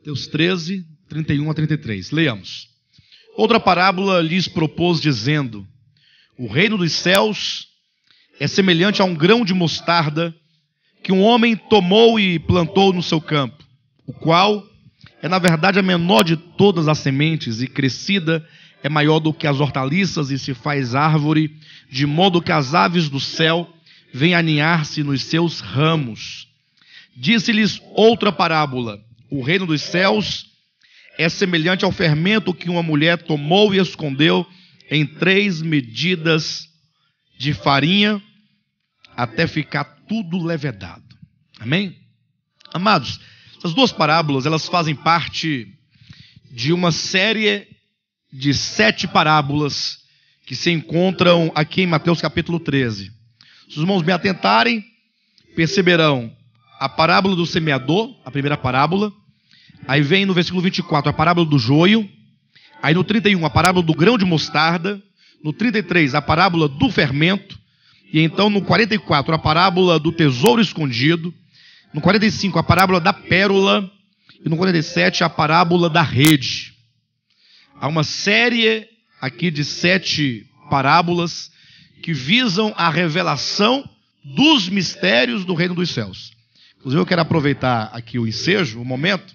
Mateus 13, 31 a 33. Leamos. Outra parábola lhes propôs, dizendo: o reino dos céus é semelhante a um grão de mostarda que um homem tomou e plantou no seu campo, o qual é, na verdade, a menor de todas as sementes, e crescida é maior do que as hortaliças e se faz árvore, de modo que as aves do céu vêm aninhar-se nos seus ramos. Disse-lhes outra parábola: o reino dos céus é semelhante ao fermento que uma mulher tomou e escondeu em 3 medidas de farinha, até ficar tudo levedado. Amém? Amados, essas duas parábolas, elas fazem parte de uma série de 7 parábolas que se encontram aqui em Mateus capítulo 13. Se os irmãos me atentarem, perceberão a parábola do semeador, a primeira parábola. Aí vem no versículo 24 a parábola do joio. Aí no 31 a parábola do grão de mostarda. No 33 a parábola do fermento. E então no 44 a parábola do tesouro escondido. No 45 a parábola da pérola. E no 47 a parábola da rede. Há uma série aqui de 7 parábolas que visam a revelação dos mistérios do reino dos céus. Inclusive eu quero aproveitar aqui o ensejo, o momento,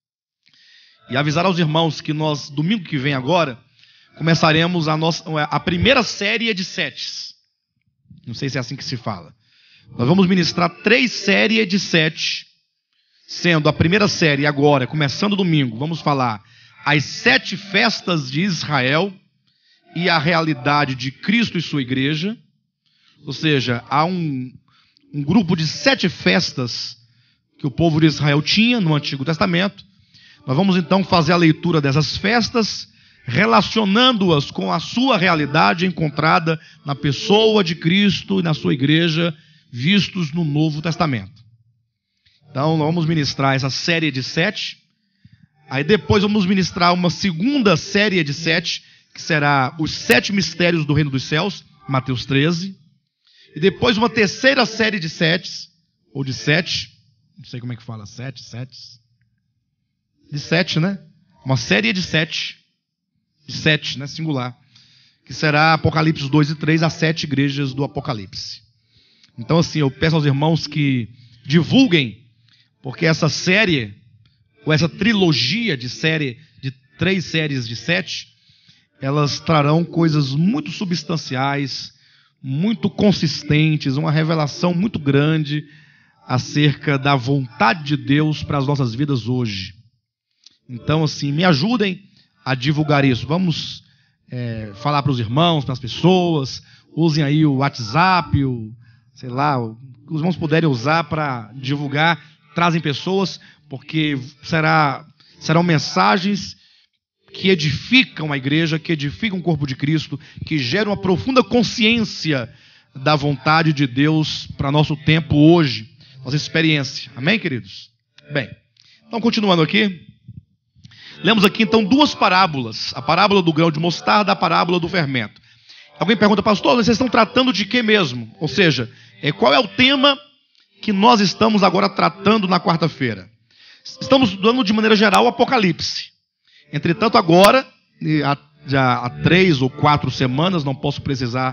e avisar aos irmãos que nós, domingo que vem agora, começaremos a primeira série de 7. Não sei se é assim que se fala. Nós vamos ministrar 3 séries de 7, sendo a primeira série agora, começando domingo, vamos falar as 7 festas de Israel e a realidade de Cristo e sua igreja. Ou seja, há um grupo de 7 festas que o povo de Israel tinha no Antigo Testamento. Nós vamos então fazer a leitura dessas festas, relacionando-as com a sua realidade encontrada na pessoa de Cristo e na sua igreja, vistos no Novo Testamento. Então, nós vamos ministrar essa série de 7. Aí depois vamos ministrar uma segunda série de 7, que será os 7 mistérios do reino dos céus, Mateus 13. E depois uma terceira série de 7, ou de 7, não sei como é que fala, 7, de 7, né? Uma série de 7, né? Singular, que será Apocalipse 2 e 3, as 7 igrejas do Apocalipse. Então assim, eu peço aos irmãos que divulguem, porque essa série, ou essa trilogia de 3 séries de 7, elas trarão coisas muito substanciais, muito consistentes, uma revelação muito grande acerca da vontade de Deus para as nossas vidas hoje. Então, assim, me ajudem a divulgar isso. Vamos falar para os irmãos, para as pessoas. Usem aí o WhatsApp, sei lá, o que os irmãos puderem usar para divulgar. Trazem pessoas, porque serão mensagens que edificam a igreja, que edificam o corpo de Cristo, que geram uma profunda consciência da vontade de Deus para nosso tempo hoje, nossa experiência. Amém, queridos? Bem, então continuando aqui, lemos aqui então 2 parábolas, a parábola do grão de mostarda, a parábola do fermento. Alguém pergunta: pastor, vocês estão tratando de quê mesmo? Ou seja, qual é o tema que nós estamos agora tratando na quarta-feira? Estamos estudando de maneira geral o Apocalipse. Entretanto, agora, já há 3 ou 4 semanas, não posso precisar,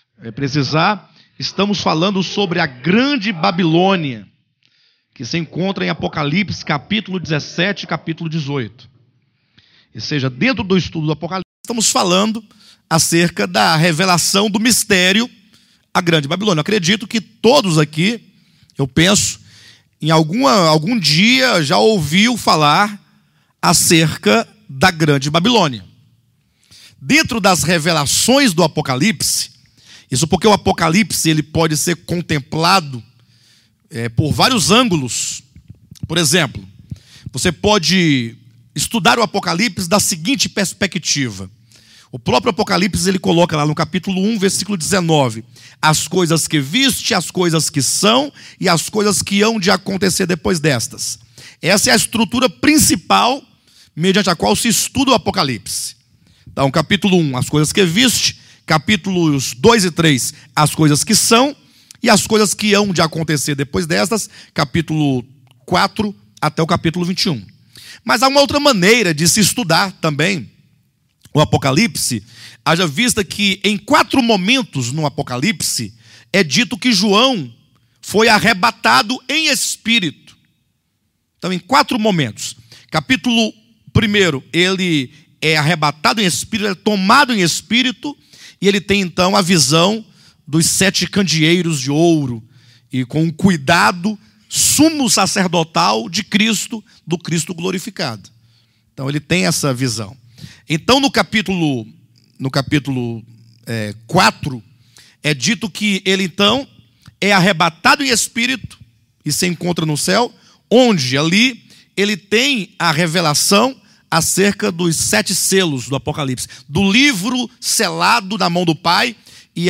estamos falando sobre a grande Babilônia, que se encontra em Apocalipse, capítulo 17 e capítulo 18. Ou seja, dentro do estudo do Apocalipse, estamos falando acerca da revelação do mistério, a grande Babilônia. Eu acredito que todos aqui, eu penso, em algum dia já ouviu falar acerca da grande Babilônia. Dentro das revelações do Apocalipse, isso porque o Apocalipse ele pode ser contemplado por vários ângulos. Por exemplo, você pode estudar o Apocalipse da seguinte perspectiva. O próprio Apocalipse ele coloca lá no capítulo 1, versículo 19: as coisas que viste, as coisas que são e as coisas que hão de acontecer depois destas. Essa é a estrutura principal mediante a qual se estuda o Apocalipse. Então, capítulo 1, as coisas que viste, capítulos 2 e 3, as coisas que são e as coisas que hão de acontecer depois destas, capítulo 4 até o capítulo 21. Mas há uma outra maneira de se estudar também o Apocalipse, haja vista que em 4 momentos no Apocalipse é dito que João foi arrebatado em espírito. Então, em 4 momentos. Capítulo 1, ele é arrebatado em espírito, é tomado em espírito, e ele tem então a visão dos 7 candeeiros de ouro, e com o cuidado sumo sacerdotal de Cristo, do Cristo glorificado. Então ele tem essa visão. Então no capítulo 4, é dito que ele então é arrebatado em espírito e se encontra no céu, onde ali ele tem a revelação acerca dos 7 selos do Apocalipse, do livro selado na mão do Pai, e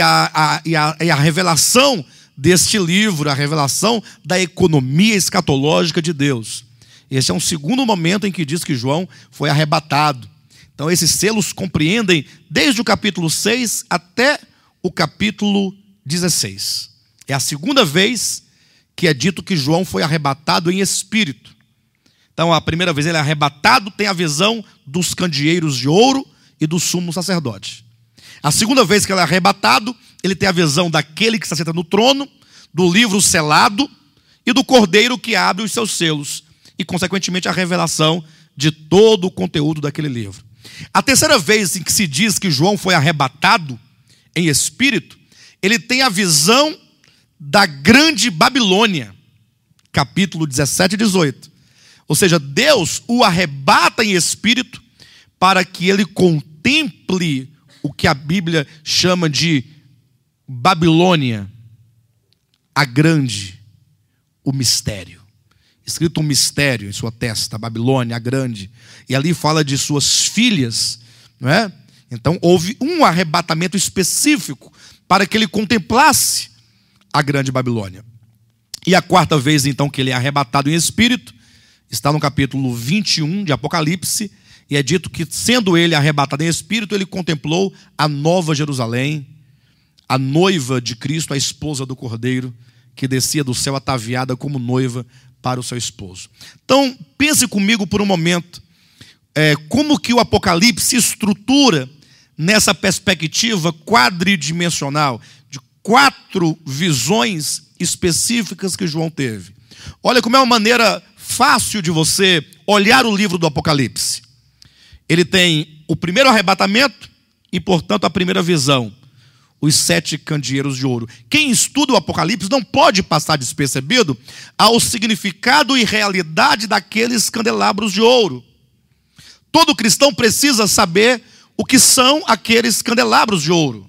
a revelação deste livro, a revelação da economia escatológica de Deus. Esse é um segundo momento em que diz que João foi arrebatado. Então esses selos compreendem desde o capítulo 6 até o capítulo 16. É a segunda vez que é dito que João foi arrebatado em espírito. Então a primeira vez ele é arrebatado, tem a visão dos candeeiros de ouro e do sumo sacerdote. A segunda vez que ele é arrebatado, ele tem a visão daquele que está sentado no trono, do livro selado e do cordeiro que abre os seus selos, e consequentemente a revelação de todo o conteúdo daquele livro. A terceira vez em que se diz que João foi arrebatado em espírito, ele tem a visão da grande Babilônia, capítulo 17 e 18. Ou seja, Deus o arrebata em espírito para que ele contemple o que a Bíblia chama de Babilônia, a grande, o mistério. Escrito um mistério em sua testa, Babilônia, a grande. E ali fala de suas filhas, não é? Então houve um arrebatamento específico para que ele contemplasse a grande Babilônia. E a quarta vez então que ele é arrebatado em espírito, está no capítulo 21 de Apocalipse, e é dito que, sendo ele arrebatado em espírito, ele contemplou a nova Jerusalém, a noiva de Cristo, a esposa do Cordeiro, que descia do céu ataviada como noiva para o seu esposo. Então, pense comigo por um momento, como que o Apocalipse se estrutura nessa perspectiva quadridimensional, de 4 visões específicas que João teve. Olha como é uma maneira fácil de você olhar o livro do Apocalipse. Ele tem o primeiro arrebatamento e, portanto, a primeira visão, os 7 candeeiros de ouro. Quem estuda o Apocalipse não pode passar despercebido ao significado e realidade daqueles candelabros de ouro. Todo cristão precisa saber o que são aqueles candelabros de ouro.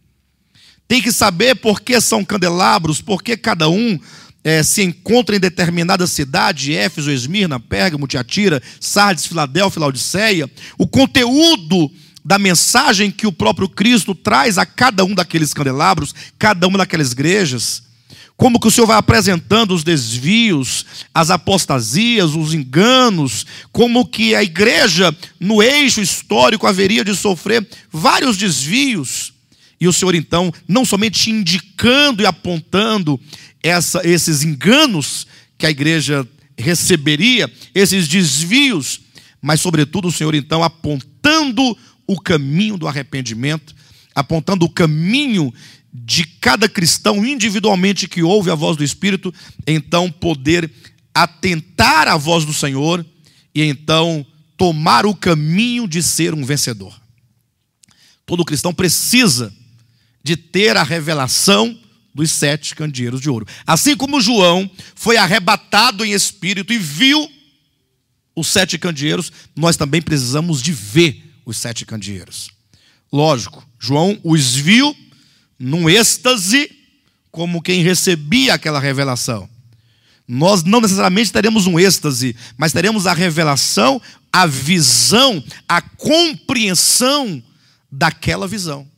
Tem que saber por que são candelabros, por que cada um se encontra em determinada cidade, Éfeso, Esmirna, Pérgamo, Tiatira, Sardes, Filadélfia, Laodiceia, o conteúdo da mensagem que o próprio Cristo traz a cada um daqueles candelabros, cada uma daquelas igrejas, como que o Senhor vai apresentando os desvios, as apostasias, os enganos, como que a igreja no eixo histórico haveria de sofrer vários desvios, e o Senhor então, não somente indicando e apontando esses enganos que a igreja receberia, esses desvios, mas sobretudo o Senhor então apontando o caminho do arrependimento, apontando o caminho de cada cristão individualmente que ouve a voz do Espírito, então poder atentar à voz do Senhor e então tomar o caminho de ser um vencedor. Todo cristão precisa de ter a revelação dos 7 candeeiros de ouro. Assim como João foi arrebatado em espírito e viu os 7 candeeiros, nós também precisamos de ver os 7 candeeiros. Lógico, João os viu num êxtase, como quem recebia aquela revelação. Nós não necessariamente teremos um êxtase, mas teremos a revelação, a visão, a compreensão daquela visão.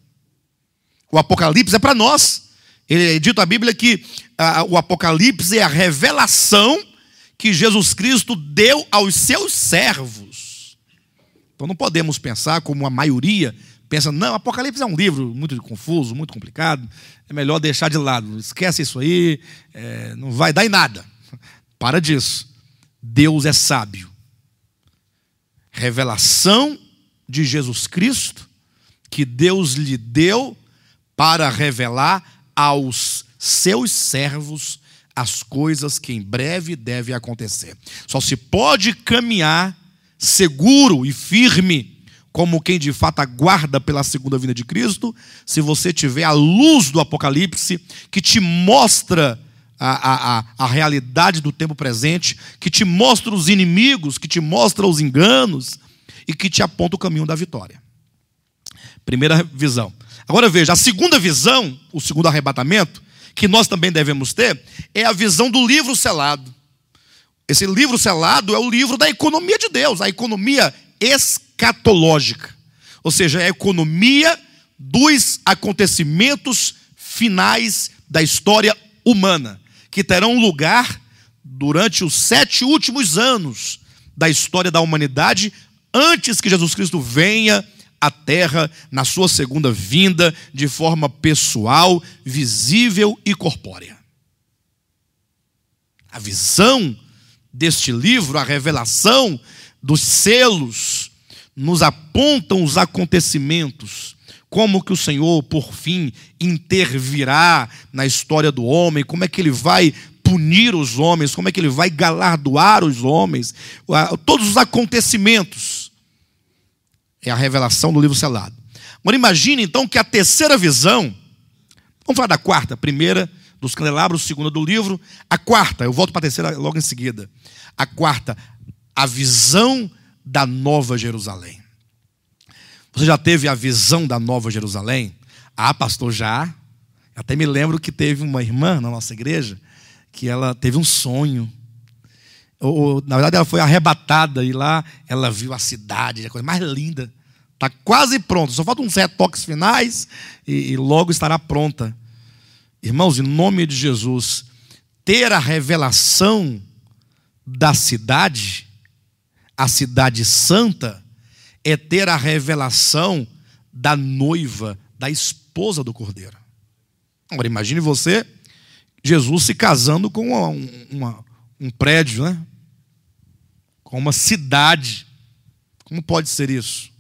O Apocalipse é para nós. Ele é dito na Bíblia que o Apocalipse é a revelação que Jesus Cristo deu aos seus servos. Então não podemos pensar como a maioria pensa, não, Apocalipse é um livro muito confuso, muito complicado, é melhor deixar de lado, esquece isso aí, não vai dar em nada. Para disso. Deus é sábio. Revelação de Jesus Cristo, que Deus lhe deu para revelar aos seus servos as coisas que em breve devem acontecer. Só se pode caminhar seguro e firme, como quem de fato aguarda pela segunda vinda de Cristo, se você tiver a luz do Apocalipse, que te mostra a realidade do tempo presente, que te mostra os inimigos, que te mostra os enganos e que te aponta o caminho da vitória. Primeira visão. Agora veja, a segunda visão, o segundo arrebatamento, que nós também devemos ter, é a visão do livro selado. Esse livro selado é o livro da economia de Deus, a economia escatológica. Ou seja, é a economia dos acontecimentos finais da história humana, que terão lugar durante os 7 últimos anos da história da humanidade, antes que Jesus Cristo venha à terra na sua segunda vinda, de forma pessoal, visível e corpórea. A visão deste livro, a revelação dos selos, nos apontam os acontecimentos, como que o Senhor, por fim, intervirá na história do homem, como é que Ele vai punir os homens, como é que Ele vai galardoar os homens, todos os acontecimentos. É a revelação do livro selado. Agora imagine então que a terceira visão, vamos falar da quarta, a primeira dos candelabros, a segunda do livro, a quarta, eu volto para a terceira logo em seguida. A quarta, a visão da Nova Jerusalém. Você já teve a visão da Nova Jerusalém? Ah, pastor, já. Até me lembro que teve uma irmã na nossa igreja que ela teve um sonho. Na verdade, ela foi arrebatada e lá ela viu a cidade, a coisa mais linda. Está quase pronta, só faltam uns retoques finais e logo estará pronta. Irmãos, em nome de Jesus, ter a revelação da cidade, a cidade santa, é ter a revelação da noiva, da esposa do Cordeiro. Agora imagine você, Jesus se casando com um prédio, né? Com uma cidade. Como pode ser isso?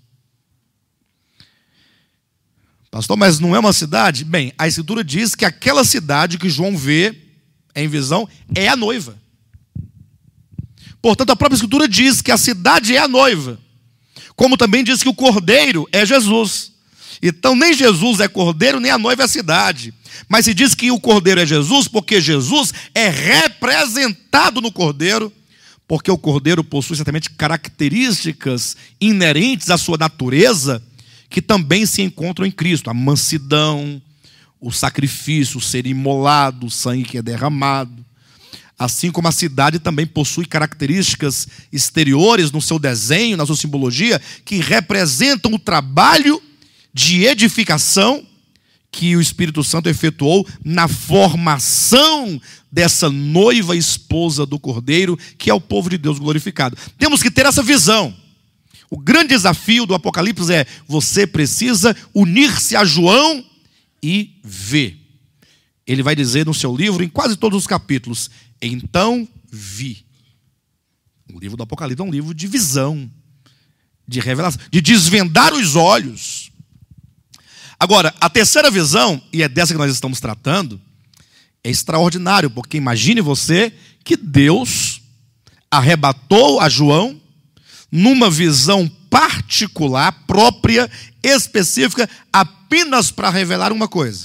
Pastor, mas não é uma cidade? Bem, a Escritura diz que aquela cidade que João vê em visão é a noiva. Portanto, a própria Escritura diz que a cidade é a noiva. Como também diz que o Cordeiro é Jesus. Então, nem Jesus é Cordeiro, nem a noiva é a cidade. Mas se diz que o Cordeiro é Jesus, porque Jesus é representado no Cordeiro, porque o Cordeiro possui certamente características inerentes à sua natureza, que também se encontram em Cristo. A mansidão, o sacrifício, o ser imolado, o sangue que é derramado. Assim como a cidade também possui características exteriores no seu desenho, na sua simbologia, que representam o trabalho de edificação que o Espírito Santo efetuou na formação dessa noiva esposa do Cordeiro, que é o povo de Deus glorificado. Temos que ter essa visão. O grande desafio do Apocalipse é: você precisa unir-se a João e ver. Ele vai dizer no seu livro, em quase todos os capítulos, então vi. O livro do Apocalipse é um livro de visão, de revelação, de desvendar os olhos. Agora, a terceira visão, e é dessa que nós estamos tratando, é extraordinário, porque imagine você que Deus arrebatou a João numa visão particular, própria, específica, apenas para revelar uma coisa: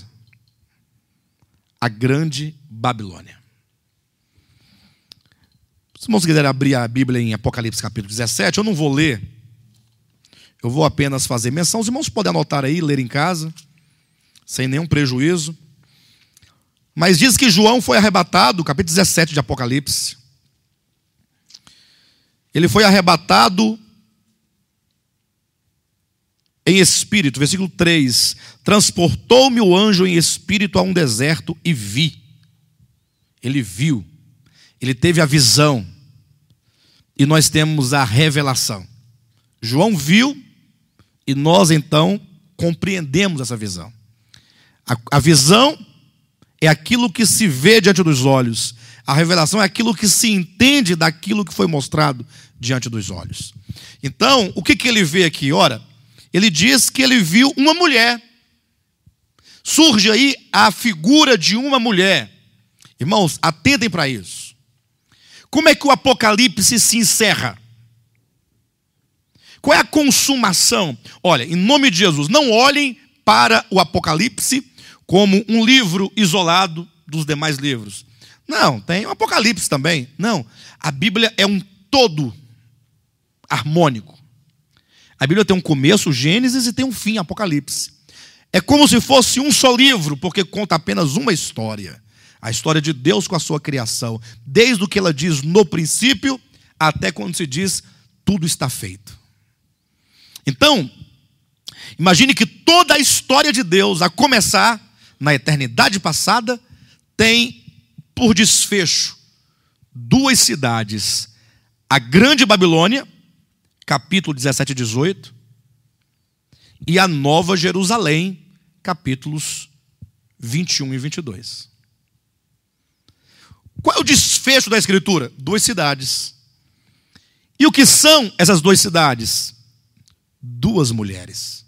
a grande Babilônia. Se vocês quiserem abrir a Bíblia em Apocalipse capítulo 17, eu não vou ler, eu vou apenas fazer menção. Os irmãos podem anotar aí, ler em casa, sem nenhum prejuízo. Mas diz que João foi arrebatado, capítulo 17 de Apocalipse. Ele foi arrebatado em espírito, versículo 3. Transportou-me o anjo em espírito a um deserto e vi. Ele viu, ele teve a visão. E nós temos a revelação. João viu e nós então compreendemos essa visão. A visão é aquilo que se vê diante dos olhos. A revelação é aquilo que se entende daquilo que foi mostrado diante dos olhos. Então, o que ele vê aqui? Ora, ele diz que ele viu uma mulher. Surge aí a figura de uma mulher. Irmãos, atentem para isso. Como é que o Apocalipse se encerra? Qual é a consumação? Olha, em nome de Jesus, não olhem para o Apocalipse como um livro isolado dos demais livros. Não, tem o Apocalipse também. Não, a Bíblia é um todo harmônico. A Bíblia tem um começo, Gênesis, e tem um fim, Apocalipse. É como se fosse um só livro, porque conta apenas uma história. A história de Deus com a sua criação. Desde o que ela diz no princípio, até quando se diz, tudo está feito. Então, imagine que toda a história de Deus, a começar na eternidade passada, tem por desfecho duas cidades. A Grande Babilônia, capítulo 17 e 18, e a Nova Jerusalém, capítulos 21 e 22. Qual é o desfecho da Escritura? Duas cidades. E o que são essas duas cidades? Duas mulheres.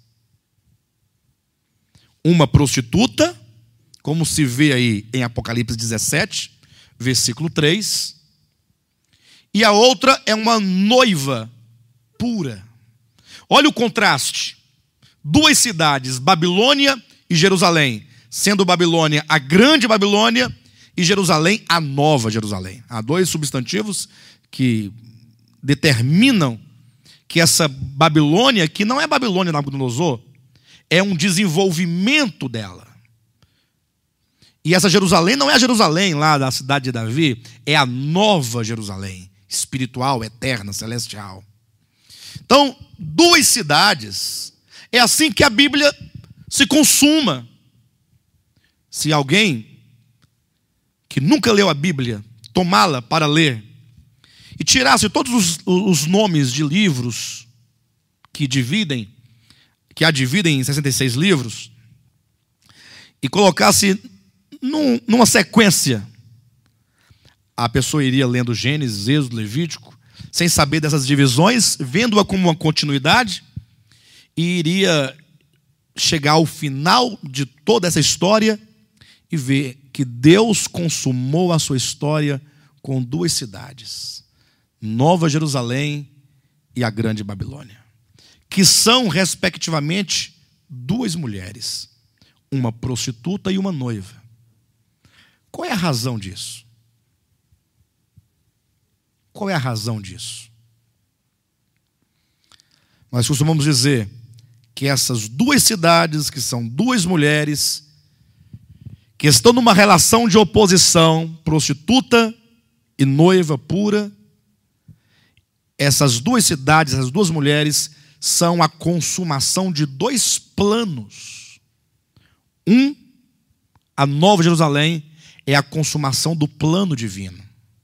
Uma prostituta, como se vê aí em Apocalipse 17, versículo 3. E a outra é uma noiva pura. Olha o contraste. Duas cidades, Babilônia e Jerusalém. Sendo Babilônia a Grande Babilônia e Jerusalém a Nova Jerusalém. Há dois substantivos que determinam que essa Babilônia, que não é Babilônia Nabucodonosor, é um desenvolvimento dela. E essa Jerusalém não é a Jerusalém lá da cidade de Davi, é a Nova Jerusalém, espiritual, eterna, celestial. Então, duas cidades, é assim que a Bíblia se consuma. Se alguém que nunca leu a Bíblia, tomá-la para ler, e tirasse todos os nomes de livros que a dividem em 66 livros, e colocasse numa sequência, a pessoa iria lendo Gênesis, Êxodo, Levítico, sem saber dessas divisões, vendo-a como uma continuidade, e iria chegar ao final de toda essa história e ver que Deus consumou a sua história com duas cidades, Nova Jerusalém e a Grande Babilônia, que são, respectivamente, duas mulheres, uma prostituta e uma noiva. Qual é a razão disso? Qual é a razão disso? Nós costumamos dizer que essas duas cidades, que são duas mulheres, que estão numa relação de oposição, prostituta e noiva pura, essas duas cidades, essas duas mulheres, são a consumação de dois planos. Um, a Nova Jerusalém, é a consumação do plano divino.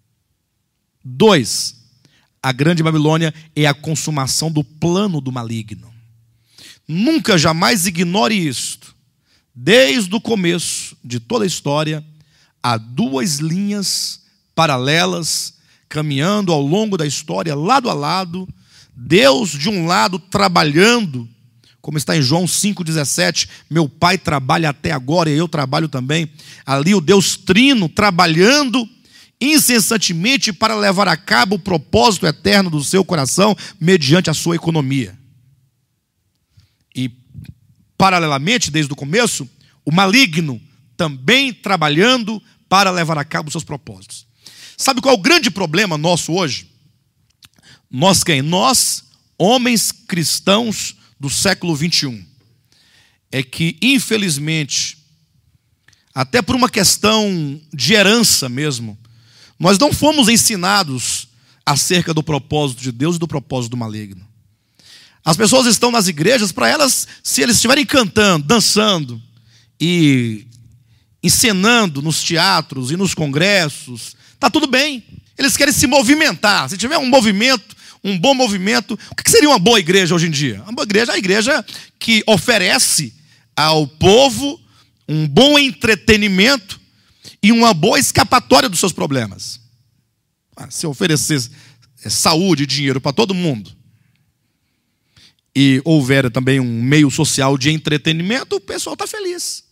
2, a Grande Babilônia é a consumação do plano do maligno. Nunca, jamais ignore isto. Desde o começo de toda a história, há duas linhas paralelas, caminhando ao longo da história, lado a lado. Deus, de um lado, trabalhando, como está em João 5,17, meu Pai trabalha até agora e eu trabalho também. Ali o Deus Trino trabalhando incessantemente para levar a cabo o propósito eterno do seu coração, mediante a sua economia. E, paralelamente, desde o começo, o maligno também trabalhando para levar a cabo os seus propósitos. Sabe qual é o grande problema nosso hoje? Nós quem? Nós, homens cristãos do século 21. É que, infelizmente, até por uma questão de herança mesmo, nós não fomos ensinados acerca do propósito de Deus e do propósito do maligno. As pessoas estão nas igrejas, para elas, se eles estiverem cantando, dançando e encenando nos teatros e nos congressos, está tudo bem. Eles querem se movimentar. Se tiver um movimento, um bom movimento, o que seria uma boa igreja hoje em dia? Uma boa igreja é a igreja que oferece ao povo um bom entretenimento e uma boa escapatória dos seus problemas. Se oferecer saúde e dinheiro para todo mundo, e houver também um meio social de entretenimento, o pessoal está feliz.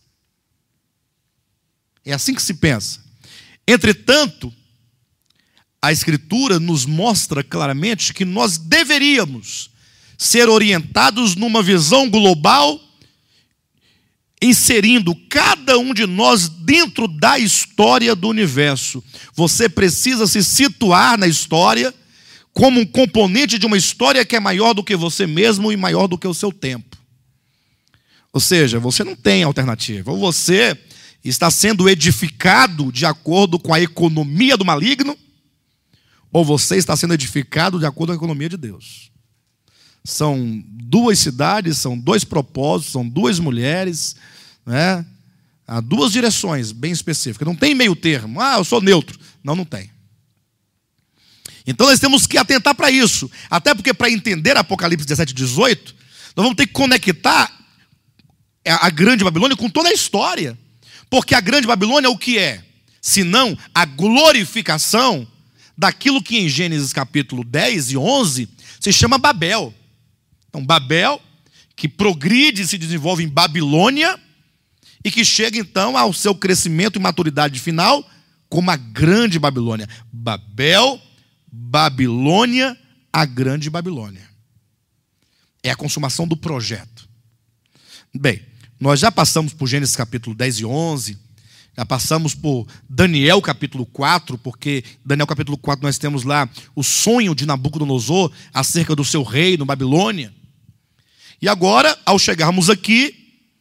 É assim que se pensa. Entretanto, a Escritura nos mostra claramente que nós deveríamos ser orientados numa visão global, inserindo cada um de nós dentro da história do universo. Você precisa se situar na história como um componente de uma história que é maior do que você mesmo e maior do que o seu tempo. Ou seja, você não tem alternativa. Ou você está sendo edificado de acordo com a economia do maligno, ou você está sendo edificado de acordo com a economia de Deus. São duas cidades, são dois propósitos, são duas mulheres, né? Há duas direções bem específicas. Não tem meio termo. Eu sou neutro. Não tem. Então nós temos que atentar para isso. Até porque para entender Apocalipse 17 e 18, nós vamos ter que conectar a grande Babilônia com toda a história. Porque a grande Babilônia o que é? Senão a glorificação daquilo que em Gênesis capítulo 10 e 11 se chama Babel. Então Babel, que progride e se desenvolve em Babilônia, e que chega então ao seu crescimento e maturidade final como a grande Babilônia. Babel, Babilônia, a grande Babilônia. É a consumação do projeto. Bem, nós já passamos por Gênesis capítulo 10 e 11, já passamos por Daniel capítulo 4, porque Daniel capítulo 4 nós temos lá o sonho de Nabucodonosor acerca do seu reino, Babilônia. E agora, ao chegarmos aqui,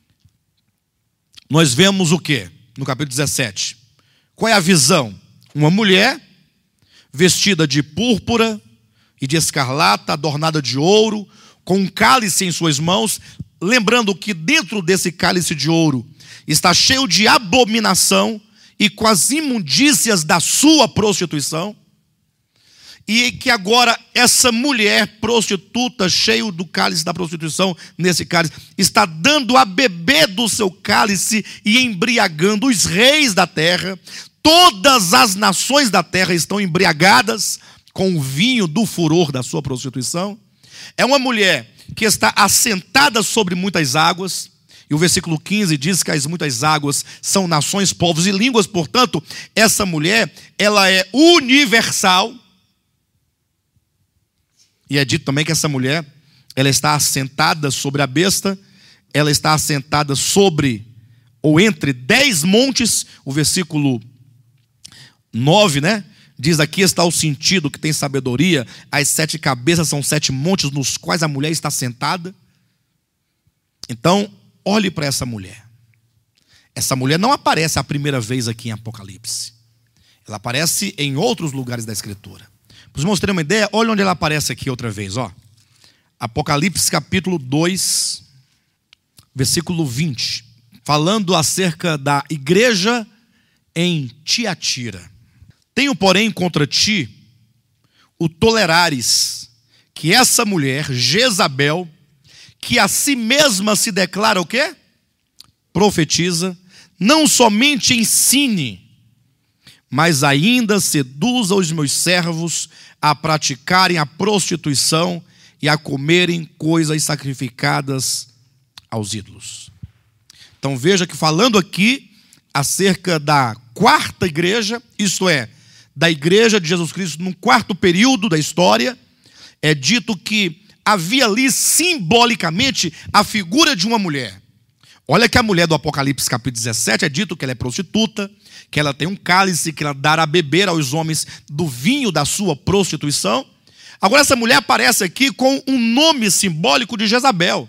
nós vemos o quê? No capítulo 17. Qual é a visão? Uma mulher vestida de púrpura e de escarlata, adornada de ouro, com um cálice em suas mãos, lembrando que dentro desse cálice de ouro está cheio de abominação e com as imundícias da sua prostituição, e que agora essa mulher prostituta, cheio do cálice da prostituição, nesse cálice, está dando a beber do seu cálice e embriagando os reis da terra. Todas as nações da terra estão embriagadas com o vinho do furor da sua prostituição. É uma mulher que está assentada sobre muitas águas, e o versículo 15 diz que as muitas águas são nações, povos e línguas. Portanto, essa mulher, ela é universal. E é dito também que essa mulher, ela está assentada sobre a besta, ela está assentada sobre, ou entre 10 montes, o versículo 9, né? Diz: aqui está o sentido que tem sabedoria, as 7 cabeças são 7 montes nos quais a mulher está sentada. Então, olhe para essa mulher. Essa mulher não aparece a primeira vez aqui em Apocalipse. Ela aparece em outros lugares da Escritura. Para vocês terem uma ideia, olha onde ela aparece aqui outra vez, ó. Apocalipse capítulo 2, versículo 20. Falando acerca da igreja em Tiatira. Tenho, porém, contra ti o tolerares que essa mulher, Jezabel, que a si mesma se declara o quê? Profetiza, não somente ensine, mas ainda seduza os meus servos a praticarem a prostituição e a comerem coisas sacrificadas aos ídolos. Então veja que falando aqui acerca da quarta igreja, isto é, da igreja de Jesus Cristo, num quarto período da história, é dito que havia ali simbolicamente a figura de uma mulher. Olha que a mulher do Apocalipse capítulo 17 é dito que ela é prostituta, que ela tem um cálice, que ela dará a beber aos homens do vinho da sua prostituição. Agora essa mulher aparece aqui com um nome simbólico de Jezabel.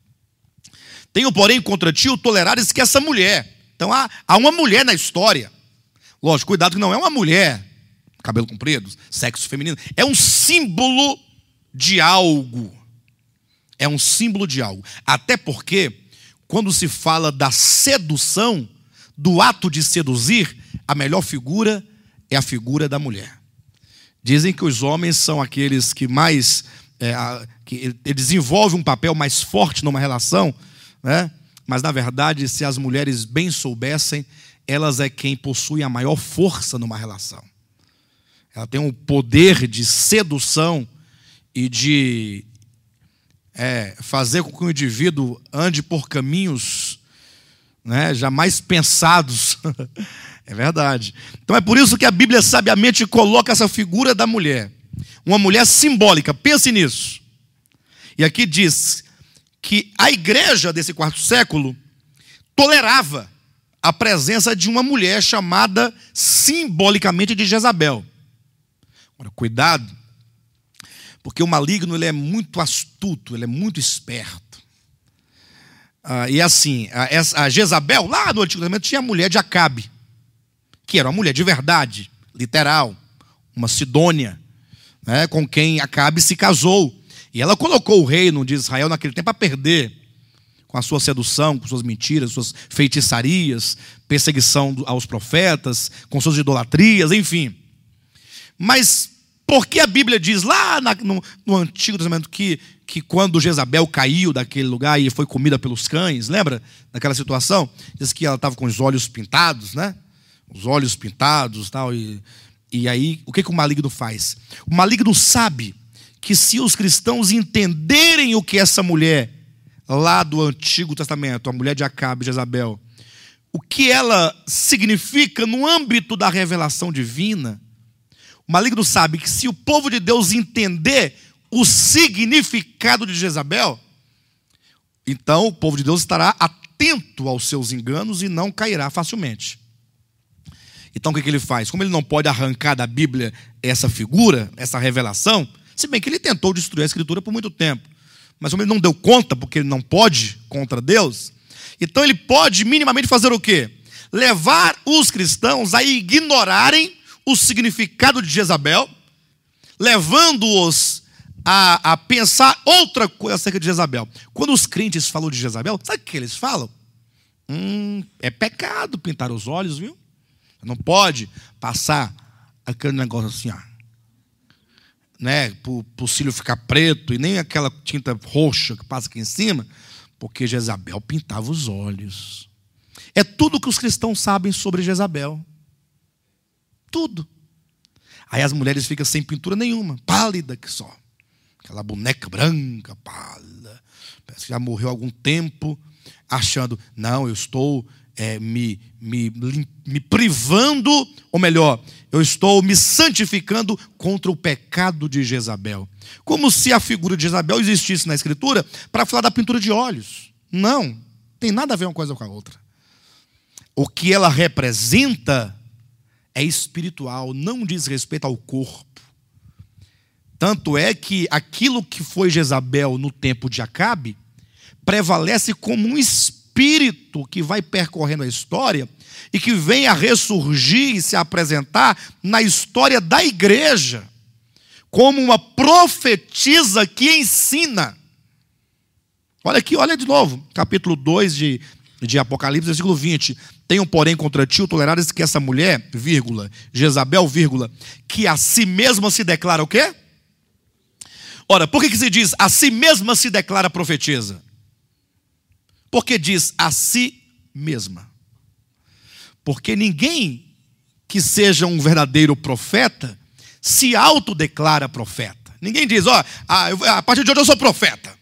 Tenho, porém, contra ti o tolerares que essa mulher. Então há uma mulher na história. Lógico, cuidado que não é uma mulher, cabelo comprido, sexo feminino. É um símbolo de algo. É um símbolo de algo. Até porque, quando se fala da sedução, do ato de seduzir, a melhor figura é a figura da mulher. Dizem que os homens são aqueles que mais que desenvolvem um papel mais forte numa relação, né? Mas na verdade, se as mulheres bem soubessem, elas é quem possui a maior força numa relação. ela tem um poder de sedução e de fazer com que o indivíduo ande por caminhos, né, jamais pensados. É verdade. Então é por isso que a Bíblia sabiamente coloca essa figura da mulher, uma mulher simbólica. Pense nisso. E aqui diz que a igreja desse quarto século tolerava a presença de uma mulher chamada simbolicamente de Jezabel. Agora, cuidado, porque o maligno ele é muito astuto, ele é muito esperto. E assim, a Jezabel, lá no Antigo Testamento, tinha a mulher de Acabe, que era uma mulher de verdade, literal, uma Sidônia, né, com quem Acabe se casou. E ela colocou o reino de Israel naquele tempo a perder, com a sua sedução, com suas mentiras, suas feitiçarias, perseguição aos profetas, com suas idolatrias, enfim. Mas por que a Bíblia diz lá no Antigo Testamento que quando Jezabel caiu daquele lugar e foi comida pelos cães, lembra daquela situação? Diz que ela estava com os olhos pintados, né? Os olhos pintados e tal. E aí, o que o maligno faz? O maligno sabe que se os cristãos entenderem o que essa mulher, lá do Antigo Testamento, a mulher de Acabe, Jezabel, o que ela significa no âmbito da revelação divina, o maligno sabe que se o povo de Deus entender o significado de Jezabel, então o povo de Deus estará atento aos seus enganos e não cairá facilmente. Então o que ele faz? Como ele não pode arrancar da Bíblia essa figura, essa revelação, se bem que ele tentou destruir a Escritura por muito tempo, mas como ele não deu conta, porque ele não pode contra Deus, então ele pode minimamente fazer o quê? Levar os cristãos a ignorarem o significado de Jezabel, levando-os a pensar outra coisa acerca de Jezabel. Quando os crentes falam de Jezabel, sabe o que eles falam? É pecado pintar os olhos, viu? Não pode passar aquele negócio assim, ó, né, para o cílio ficar preto, e nem aquela tinta roxa que passa aqui em cima, porque Jezabel pintava os olhos. É tudo que os cristãos sabem sobre Jezabel. Tudo. Aí as mulheres ficam sem pintura nenhuma, pálida que só. Aquela boneca branca, pálida. Parece que já morreu há algum tempo, achando, não, eu estou me privando, ou melhor, eu estou me santificando contra o pecado de Jezabel. Como se a figura de Jezabel existisse na Escritura para falar da pintura de olhos. Não, tem nada a ver uma coisa com a outra. O que ela representa é espiritual, não diz respeito ao corpo. Tanto é que aquilo que foi Jezabel no tempo de Acabe prevalece como um espírito que vai percorrendo a história e que vem a ressurgir e se apresentar na história da igreja como uma profetisa que ensina. Olha aqui, olha de novo, capítulo 2 de Apocalipse, versículo 20. Tenho, porém, contra ti o tolerares que essa mulher, vírgula, Jezabel, vírgula, que a si mesma se declara o quê? Ora, por que se diz a si mesma se declara profetisa? Porque diz a si mesma. Porque ninguém que seja um verdadeiro profeta se autodeclara profeta. Ninguém diz, a partir de hoje eu sou profeta.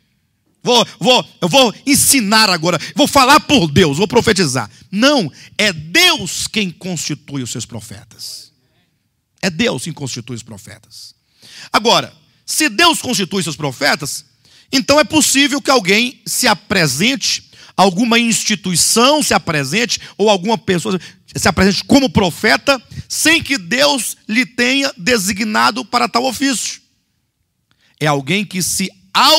Eu vou ensinar agora, vou falar por Deus, vou profetizar. Não, é Deus quem constitui os seus profetas. É Deus quem constitui os profetas. Agora, se Deus constitui seus profetas, então é possível que alguém se apresente, alguma instituição se apresente, ou alguma pessoa se apresente como profeta, sem que Deus lhe tenha designado para tal ofício. É alguém que se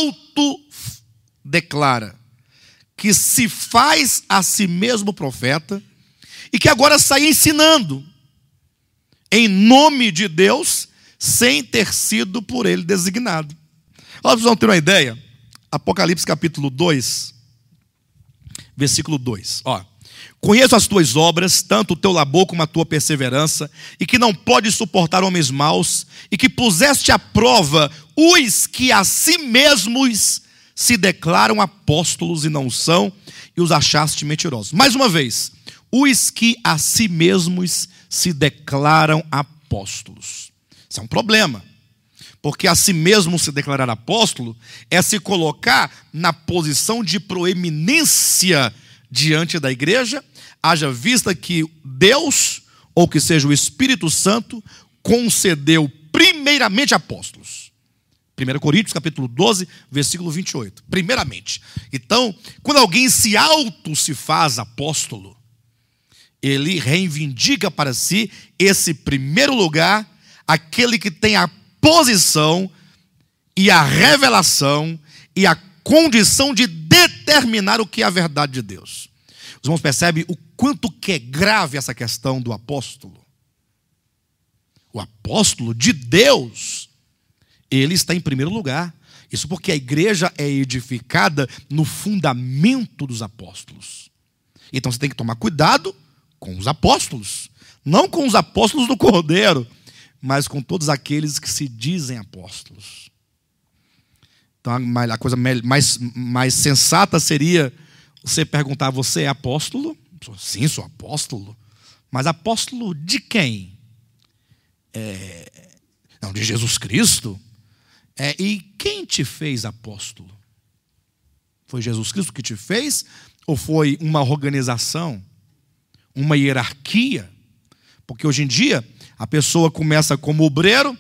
autodeclara, que se faz a si mesmo profeta, e que agora sai ensinando, em nome de Deus, sem ter sido por ele designado. Nós vamos ter uma ideia. Apocalipse capítulo 2, versículo 2. Conheço as tuas obras, tanto o teu labor como a tua perseverança, e que não podes suportar homens maus, e que puseste à prova os que a si mesmos se declaram apóstolos e não são, e os achaste mentirosos. Mais uma vez, os que a si mesmos se declaram apóstolos. Isso é um problema. Porque a si mesmo se declarar apóstolo é se colocar na posição de proeminência diante da igreja, haja vista que Deus, ou que seja o Espírito Santo, concedeu primeiramente apóstolos. 1 Coríntios capítulo 12, versículo 28. Primeiramente. Então, quando alguém se faz apóstolo, ele reivindica para si esse primeiro lugar, aquele que tem a posição e a revelação e a condição de determinar o que é a verdade de Deus. Os irmãos percebem o quanto que é grave essa questão do apóstolo. O apóstolo de Deus, ele está em primeiro lugar. Isso porque a igreja é edificada no fundamento dos apóstolos. Então você tem que tomar cuidado com os apóstolos. Não com os apóstolos do Cordeiro, mas com todos aqueles que se dizem apóstolos. Então a coisa mais sensata seria você perguntar: você é apóstolo? Sim, sou apóstolo. Mas apóstolo de quem? Não, de Jesus Cristo. E quem te fez apóstolo? Foi Jesus Cristo que te fez? Ou foi uma organização? Uma hierarquia? Porque hoje em dia a pessoa começa como obreiro,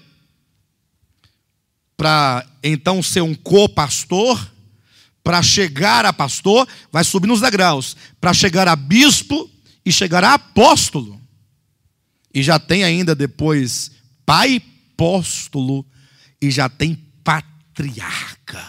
para então ser um co-pastor, para chegar a pastor, vai subir nos degraus, para chegar a bispo e chegar a apóstolo. E já tem ainda depois pai apóstolo e já tem patriarca.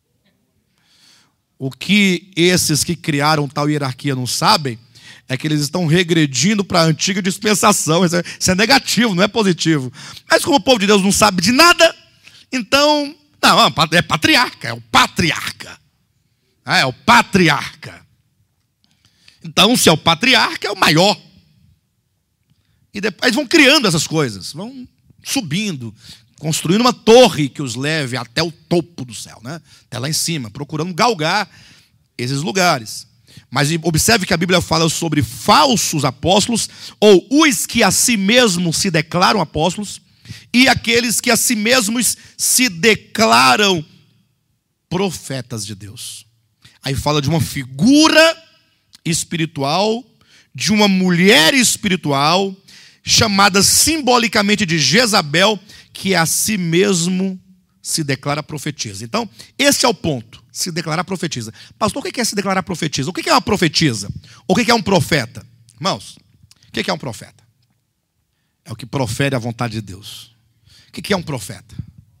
O que esses que criaram tal hierarquia não sabem é que eles estão regredindo para a antiga dispensação. Isso é negativo, não é positivo. Mas como o povo de Deus não sabe de nada, então, não, é patriarca, é o patriarca. É o patriarca. Então, se é o patriarca, é o maior. E depois vão criando essas coisas, vão subindo, construindo uma torre que os leve até o topo do céu, né? Até lá em cima, procurando galgar esses lugares. Mas observe que a Bíblia fala sobre falsos apóstolos, ou os que a si mesmos se declaram apóstolos, e aqueles que a si mesmos se declaram profetas de Deus. Aí fala de uma figura espiritual, de uma mulher espiritual, chamada simbolicamente de Jezabel, que a si mesmo se declara profetisa. Então, esse é o ponto, se declarar profetisa. Pastor, o que é se declarar profetisa? O que é uma profetisa? O que é um profeta? Irmãos, o que é um profeta? É o que profere a vontade de Deus. O que é um profeta?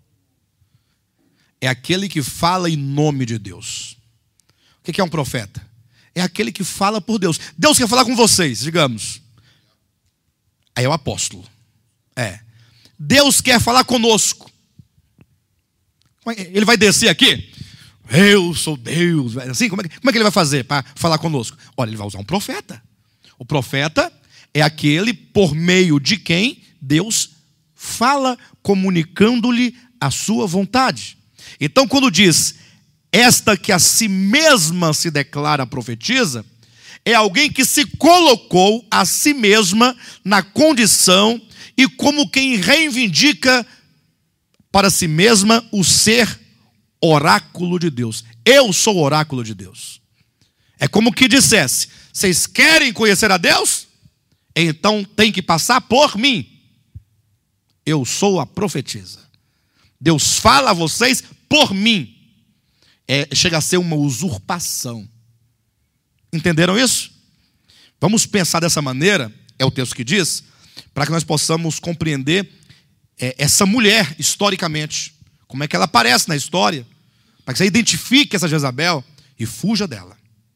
É aquele que fala em nome de Deus. O que é um profeta? É aquele que fala por Deus. Deus quer falar com vocês, digamos. Aí é o apóstolo. Deus quer falar conosco. Ele vai descer aqui? Eu sou Deus. Assim, como é que ele vai fazer para falar conosco? Olha, ele vai usar um profeta. O profeta é aquele por meio de quem Deus fala, comunicando-lhe a sua vontade. Então, quando diz esta que a si mesma se declara profetiza, é alguém que se colocou a si mesma na condição e como quem reivindica para si mesma o ser oráculo de Deus. Eu sou o oráculo de Deus. É como que dissesse: vocês querem conhecer a Deus? Então tem que passar por mim. Eu sou a profetisa. Deus fala a vocês por mim. Chega a ser uma usurpação. Entenderam isso? Vamos pensar dessa maneira, é o texto que diz, para que nós possamos compreender essa mulher historicamente. Como é que ela aparece na história, para que você identifique essa Jezabel e fuja dela.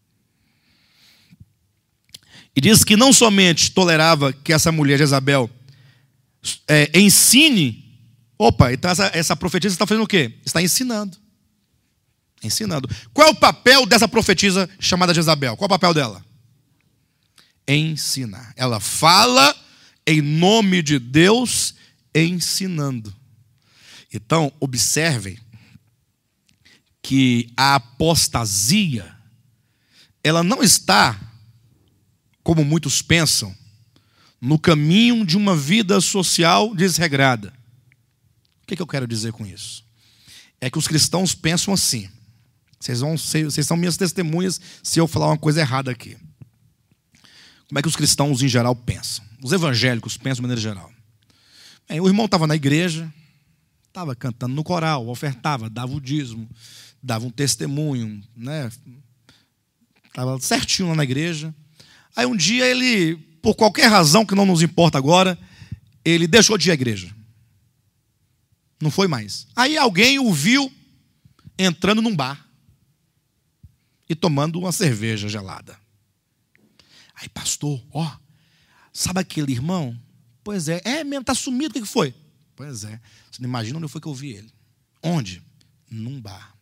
E diz que não somente tolerava que essa mulher Jezabel ensine. Opa, então essa profetisa está fazendo o quê? Está ensinando. Ensinando. Qual é o papel dessa profetisa chamada Jezabel? Qual é o papel dela? Ensinar. Ela fala em nome de Deus, ensinando. Então, observem que a apostasia, ela não está, como muitos pensam, no caminho de uma vida social desregrada. O que eu quero dizer com isso? É que os cristãos pensam assim. Vocês são minhas testemunhas se eu falar uma coisa errada aqui. Como é que os cristãos em geral pensam? Os evangélicos pensam de maneira geral. Bem, o irmão estava na igreja, estava cantando no coral, ofertava, dava o dízimo, dava um testemunho, né? Estava certinho lá na igreja. Aí um dia ele, por qualquer razão que não nos importa agora, ele deixou de ir à igreja. Não foi mais. Aí alguém o viu entrando num bar e tomando uma cerveja gelada. Aí, pastor, sabe aquele irmão? Pois é. É mesmo, está sumido, o que foi? Pois é. Você não imagina onde foi que eu vi ele. Onde? Num bar.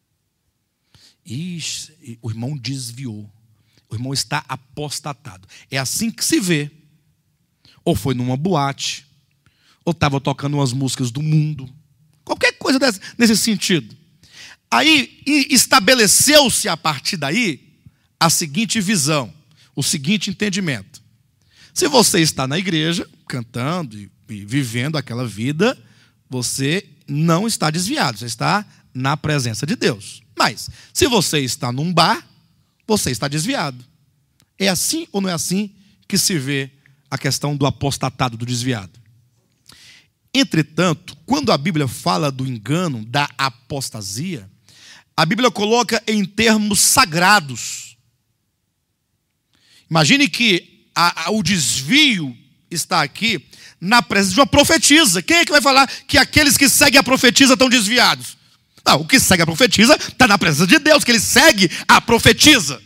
Ixi, o irmão desviou. O irmão está apostatado. É assim que se vê. Ou foi numa boate, ou estava tocando umas músicas do mundo. Qualquer coisa nesse sentido. Aí estabeleceu-se a partir daí a seguinte visão, o seguinte entendimento. Se você está na igreja, cantando e vivendo aquela vida, você não está desviado, você está na presença de Deus. Mas, se você está num bar, você está desviado. É assim ou não é assim que se vê a questão do apostatado, do desviado? Entretanto, quando a Bíblia fala do engano, da apostasia, a Bíblia coloca em termos sagrados. Imagine que o desvio está aqui na presença de uma profetisa. Quem é que vai falar que aqueles que seguem a profetisa estão desviados? Não, o que segue a profetisa está na presença de Deus, que ele segue a profetisa.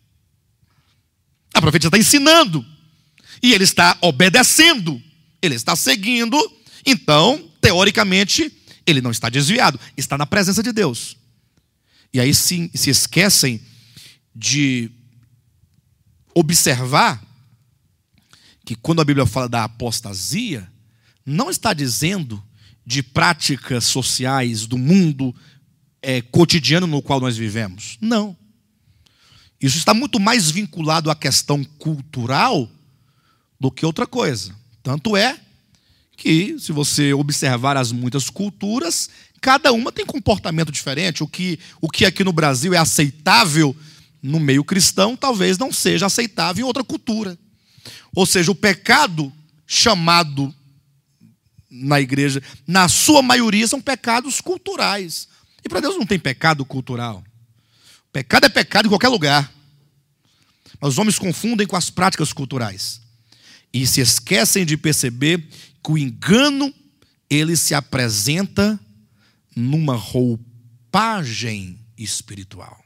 A profetisa está ensinando. E ele está obedecendo. Ele está seguindo. Então, teoricamente, ele não está desviado. Está na presença de Deus. E aí sim, se esquecem de observar que quando a Bíblia fala da apostasia, não está dizendo de práticas sociais do mundo cotidiano no qual nós vivemos. Não. Isso está muito mais vinculado à questão cultural do que outra coisa. Tanto é que, se você observar as muitas culturas, cada uma tem comportamento diferente. O que aqui no Brasil é aceitável no meio cristão, talvez não seja aceitável em outra cultura. Ou seja, o pecado chamado na igreja, na sua maioria, são pecados culturais. E para Deus não tem pecado cultural. Pecado é pecado em qualquer lugar. Mas os homens confundem com as práticas culturais. E se esquecem de perceber que o engano, ele se apresenta numa roupagem espiritual.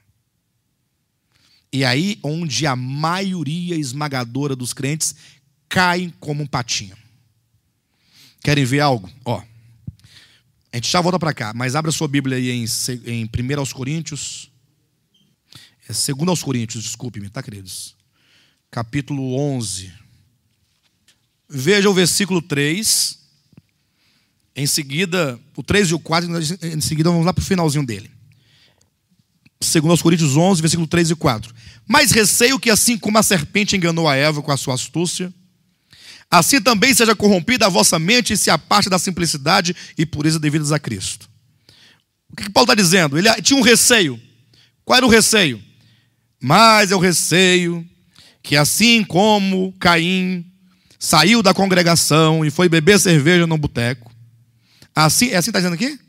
E aí onde a maioria esmagadora dos crentes caem como um patinho. Querem ver algo? A gente já volta para cá, mas abra sua Bíblia aí em 1 aos Coríntios. 2 aos Coríntios, desculpe-me, tá, queridos? Capítulo 11. Veja o versículo 3. Em seguida, o 3 e o 4, em seguida vamos lá para o finalzinho dele. 2 aos Coríntios 11, versículo 3 e 4. Mas receio que assim como a serpente enganou a Eva com a sua astúcia, assim também seja corrompida a vossa mente e se aparte da simplicidade e pureza devidas a Cristo. O que Paulo está dizendo? Ele tinha um receio. Qual era o receio? Mas é o receio que assim como Caim saiu da congregação e foi beber cerveja no boteco, assim está dizendo aqui?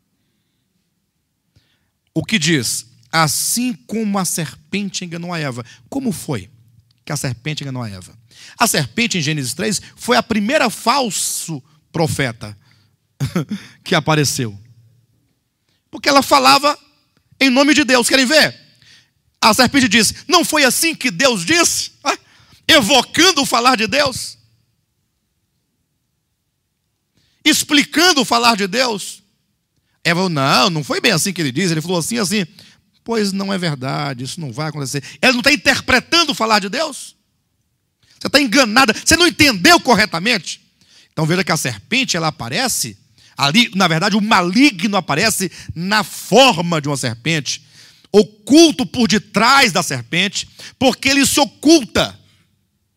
O que diz? Assim como a serpente enganou a Eva. Como foi que a serpente enganou a Eva? A serpente, em Gênesis 3, foi a primeira falso profeta que apareceu. Porque ela falava em nome de Deus. Querem ver? A serpente disse, não foi assim que Deus disse? Evocando o falar de Deus. Explicando o falar de Deus. Eva falou, não foi bem assim que ele disse. Ele falou assim. Pois não é verdade, isso não vai acontecer. Ela não está interpretando o falar de Deus? Você está enganada, você não entendeu corretamente? Então veja que a serpente, ela aparece ali, na verdade o maligno aparece na forma de uma serpente, oculto por detrás da serpente, porque ele se oculta.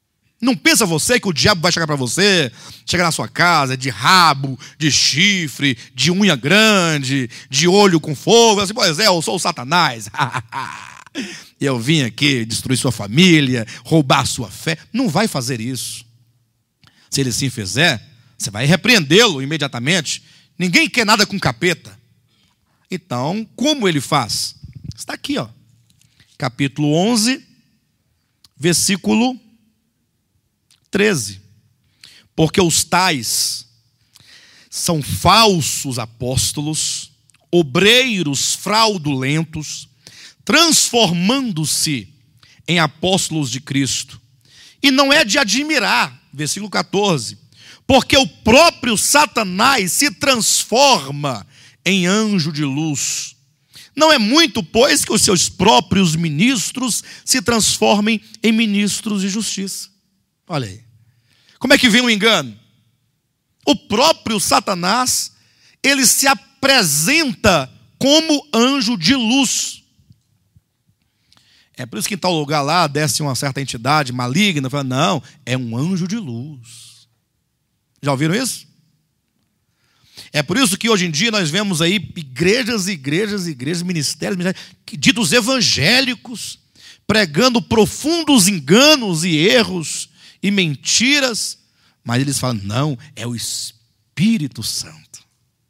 Não pensa você que o diabo vai chegar para você, chegar na sua casa de rabo, de chifre, de unha grande, de olho com fogo, assim, pois é, eu sou o Satanás. Eu vim aqui destruir sua família, roubar sua fé. Não vai fazer isso. Se ele sim fizer, você vai repreendê-lo imediatamente. Ninguém quer nada com capeta. Então, como ele faz? Está aqui, ó. Capítulo 11, versículo 13. Porque os tais são falsos apóstolos, obreiros fraudulentos, transformando-se em apóstolos de Cristo. E não é de admirar, versículo 14, porque o próprio Satanás se transforma em anjo de luz. Não é muito, pois, que os seus próprios ministros se transformem em ministros de justiça. Olha aí. Como é que vem o engano? O próprio Satanás, ele se apresenta como anjo de luz. É por isso que em tal lugar lá desce uma certa entidade maligna, fala, não, é um anjo de luz. Já ouviram isso? É por isso que hoje em dia nós vemos aí igrejas, ministérios, ditos evangélicos, pregando profundos enganos e erros e mentiras, mas eles falam, não, é o Espírito Santo.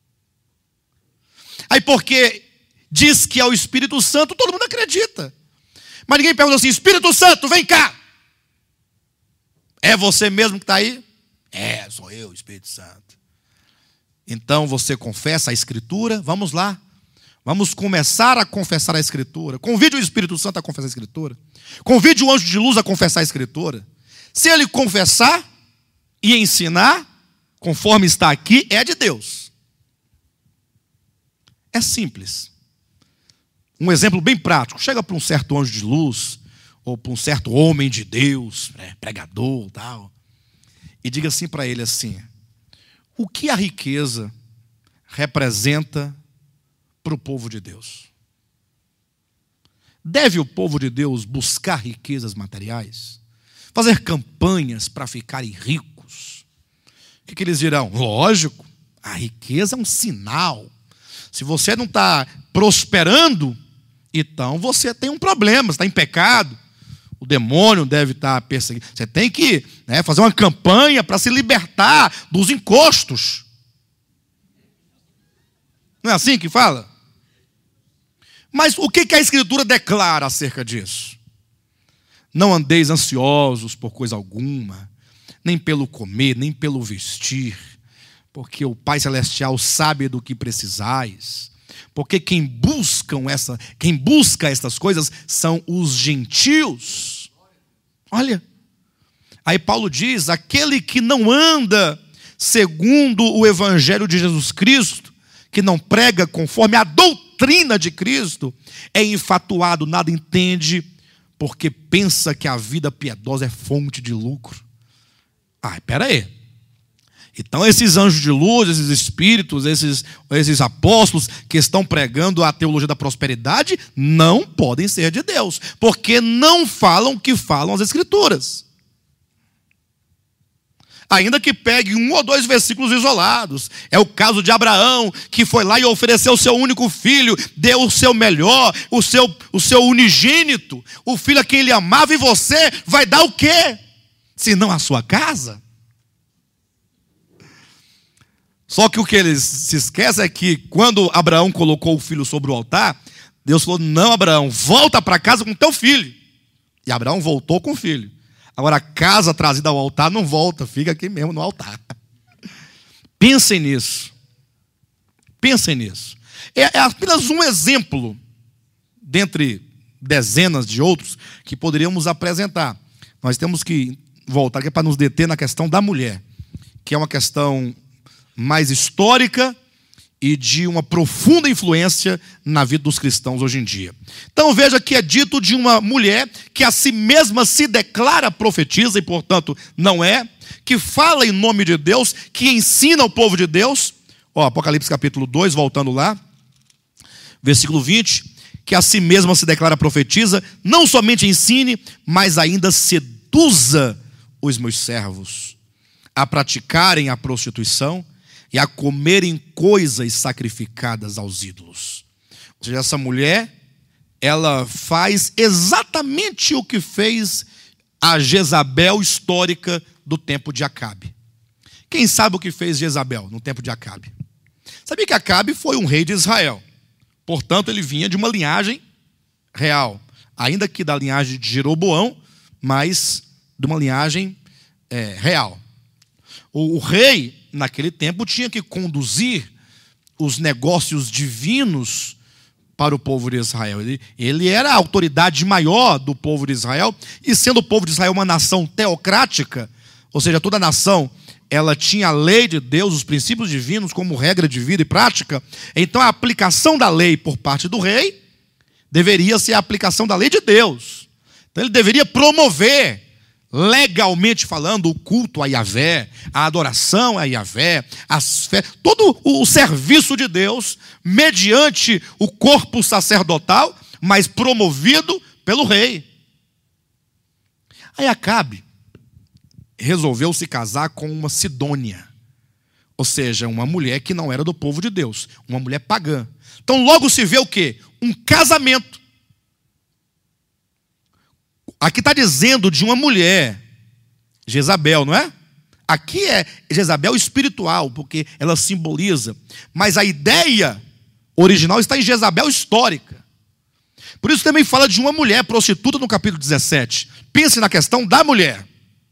Aí porque diz que é o Espírito Santo, todo mundo acredita. Mas ninguém pergunta assim, Espírito Santo, vem cá. É você mesmo que está aí? É, sou eu, Espírito Santo. Então você confessa a Escritura, vamos lá. Vamos começar a confessar a Escritura. Convide o Espírito Santo a confessar a Escritura. Convide o anjo de luz a confessar a Escritura. Se ele confessar e ensinar, conforme está aqui, é de Deus. É simples. Um exemplo bem prático. Chega para um certo anjo de luz, ou para um certo homem de Deus, pregador, tal, e diga assim para ele assim, o que a riqueza representa para o povo de Deus? Deve o povo de Deus buscar riquezas materiais? Fazer campanhas para ficarem ricos? O que eles dirão? Lógico, a riqueza é um sinal. Se você não está prosperando, então você tem um problema, você está em pecado. O demônio deve estar perseguindo. Você tem que fazer uma campanha para se libertar dos encostos. Não é assim que fala? Mas o que a Escritura declara acerca disso? Não andeis ansiosos por coisa alguma, nem pelo comer, nem pelo vestir, porque o Pai Celestial sabe do que precisais. Porque quem busca estas coisas são os gentios. Olha, aí Paulo diz, aquele que não anda segundo o Evangelho de Jesus Cristo, que não prega conforme a doutrina de Cristo, é infatuado, nada entende, porque pensa que a vida piedosa é fonte de lucro. Espera aí. Então esses anjos de luz, esses espíritos, esses apóstolos que estão pregando a teologia da prosperidade não podem ser de Deus, porque não falam o que falam as Escrituras. Ainda que pegue 1 ou 2 versículos isolados. É o caso de Abraão, que foi lá e ofereceu o seu único filho, deu o seu melhor, o seu unigênito, o filho a quem ele amava, e você vai dar o quê? Se não a sua casa? Só que o que eles se esquecem é que quando Abraão colocou o filho sobre o altar, Deus falou, não, Abraão, volta para casa com teu filho. E Abraão voltou com o filho. Agora a casa trazida ao altar não volta, fica aqui mesmo no altar. Pensem nisso. Pensem nisso. É apenas um exemplo, dentre dezenas de outros, que poderíamos apresentar. Nós temos que voltar aqui para nos deter na questão da mulher, que é uma questão mais histórica e de uma profunda influência na vida dos cristãos hoje em dia. Então veja que é dito de uma mulher que a si mesma se declara profetisa e portanto não é, que fala em nome de Deus, que ensina o povo de Deus. Apocalipse capítulo 2, voltando lá, versículo 20, que a si mesma se declara profetisa, não somente ensine, mas ainda seduza os meus servos a praticarem a prostituição e a comerem coisas sacrificadas aos ídolos. Ou seja, essa mulher, ela faz exatamente o que fez a Jezabel histórica do tempo de Acabe. Quem sabe o que fez Jezabel no tempo de Acabe? Sabia que Acabe foi um rei de Israel. Portanto, ele vinha de uma linhagem real. Ainda que da linhagem de Jeroboão, mas de uma linhagem real. O rei, naquele tempo, tinha que conduzir os negócios divinos para o povo de Israel. Ele era a autoridade maior do povo de Israel, e sendo o povo de Israel uma nação teocrática, ou seja, toda nação, ela tinha a lei de Deus, os princípios divinos como regra de vida e prática, então a aplicação da lei por parte do rei deveria ser a aplicação da lei de Deus. Então ele deveria promover, legalmente falando, o culto a Yahvé, a adoração a Yahvé, todo o serviço de Deus, mediante o corpo sacerdotal, mas promovido pelo rei. Aí Acabe resolveu se casar com uma Sidônia, ou seja, uma mulher que não era do povo de Deus, uma mulher pagã. Então logo se vê o quê? Um casamento. Aqui está dizendo de uma mulher, Jezabel, não é? Aqui é Jezabel espiritual, porque ela simboliza. Mas a ideia original está em Jezabel histórica. Por isso também fala de uma mulher prostituta no capítulo 17. Pense na questão da mulher.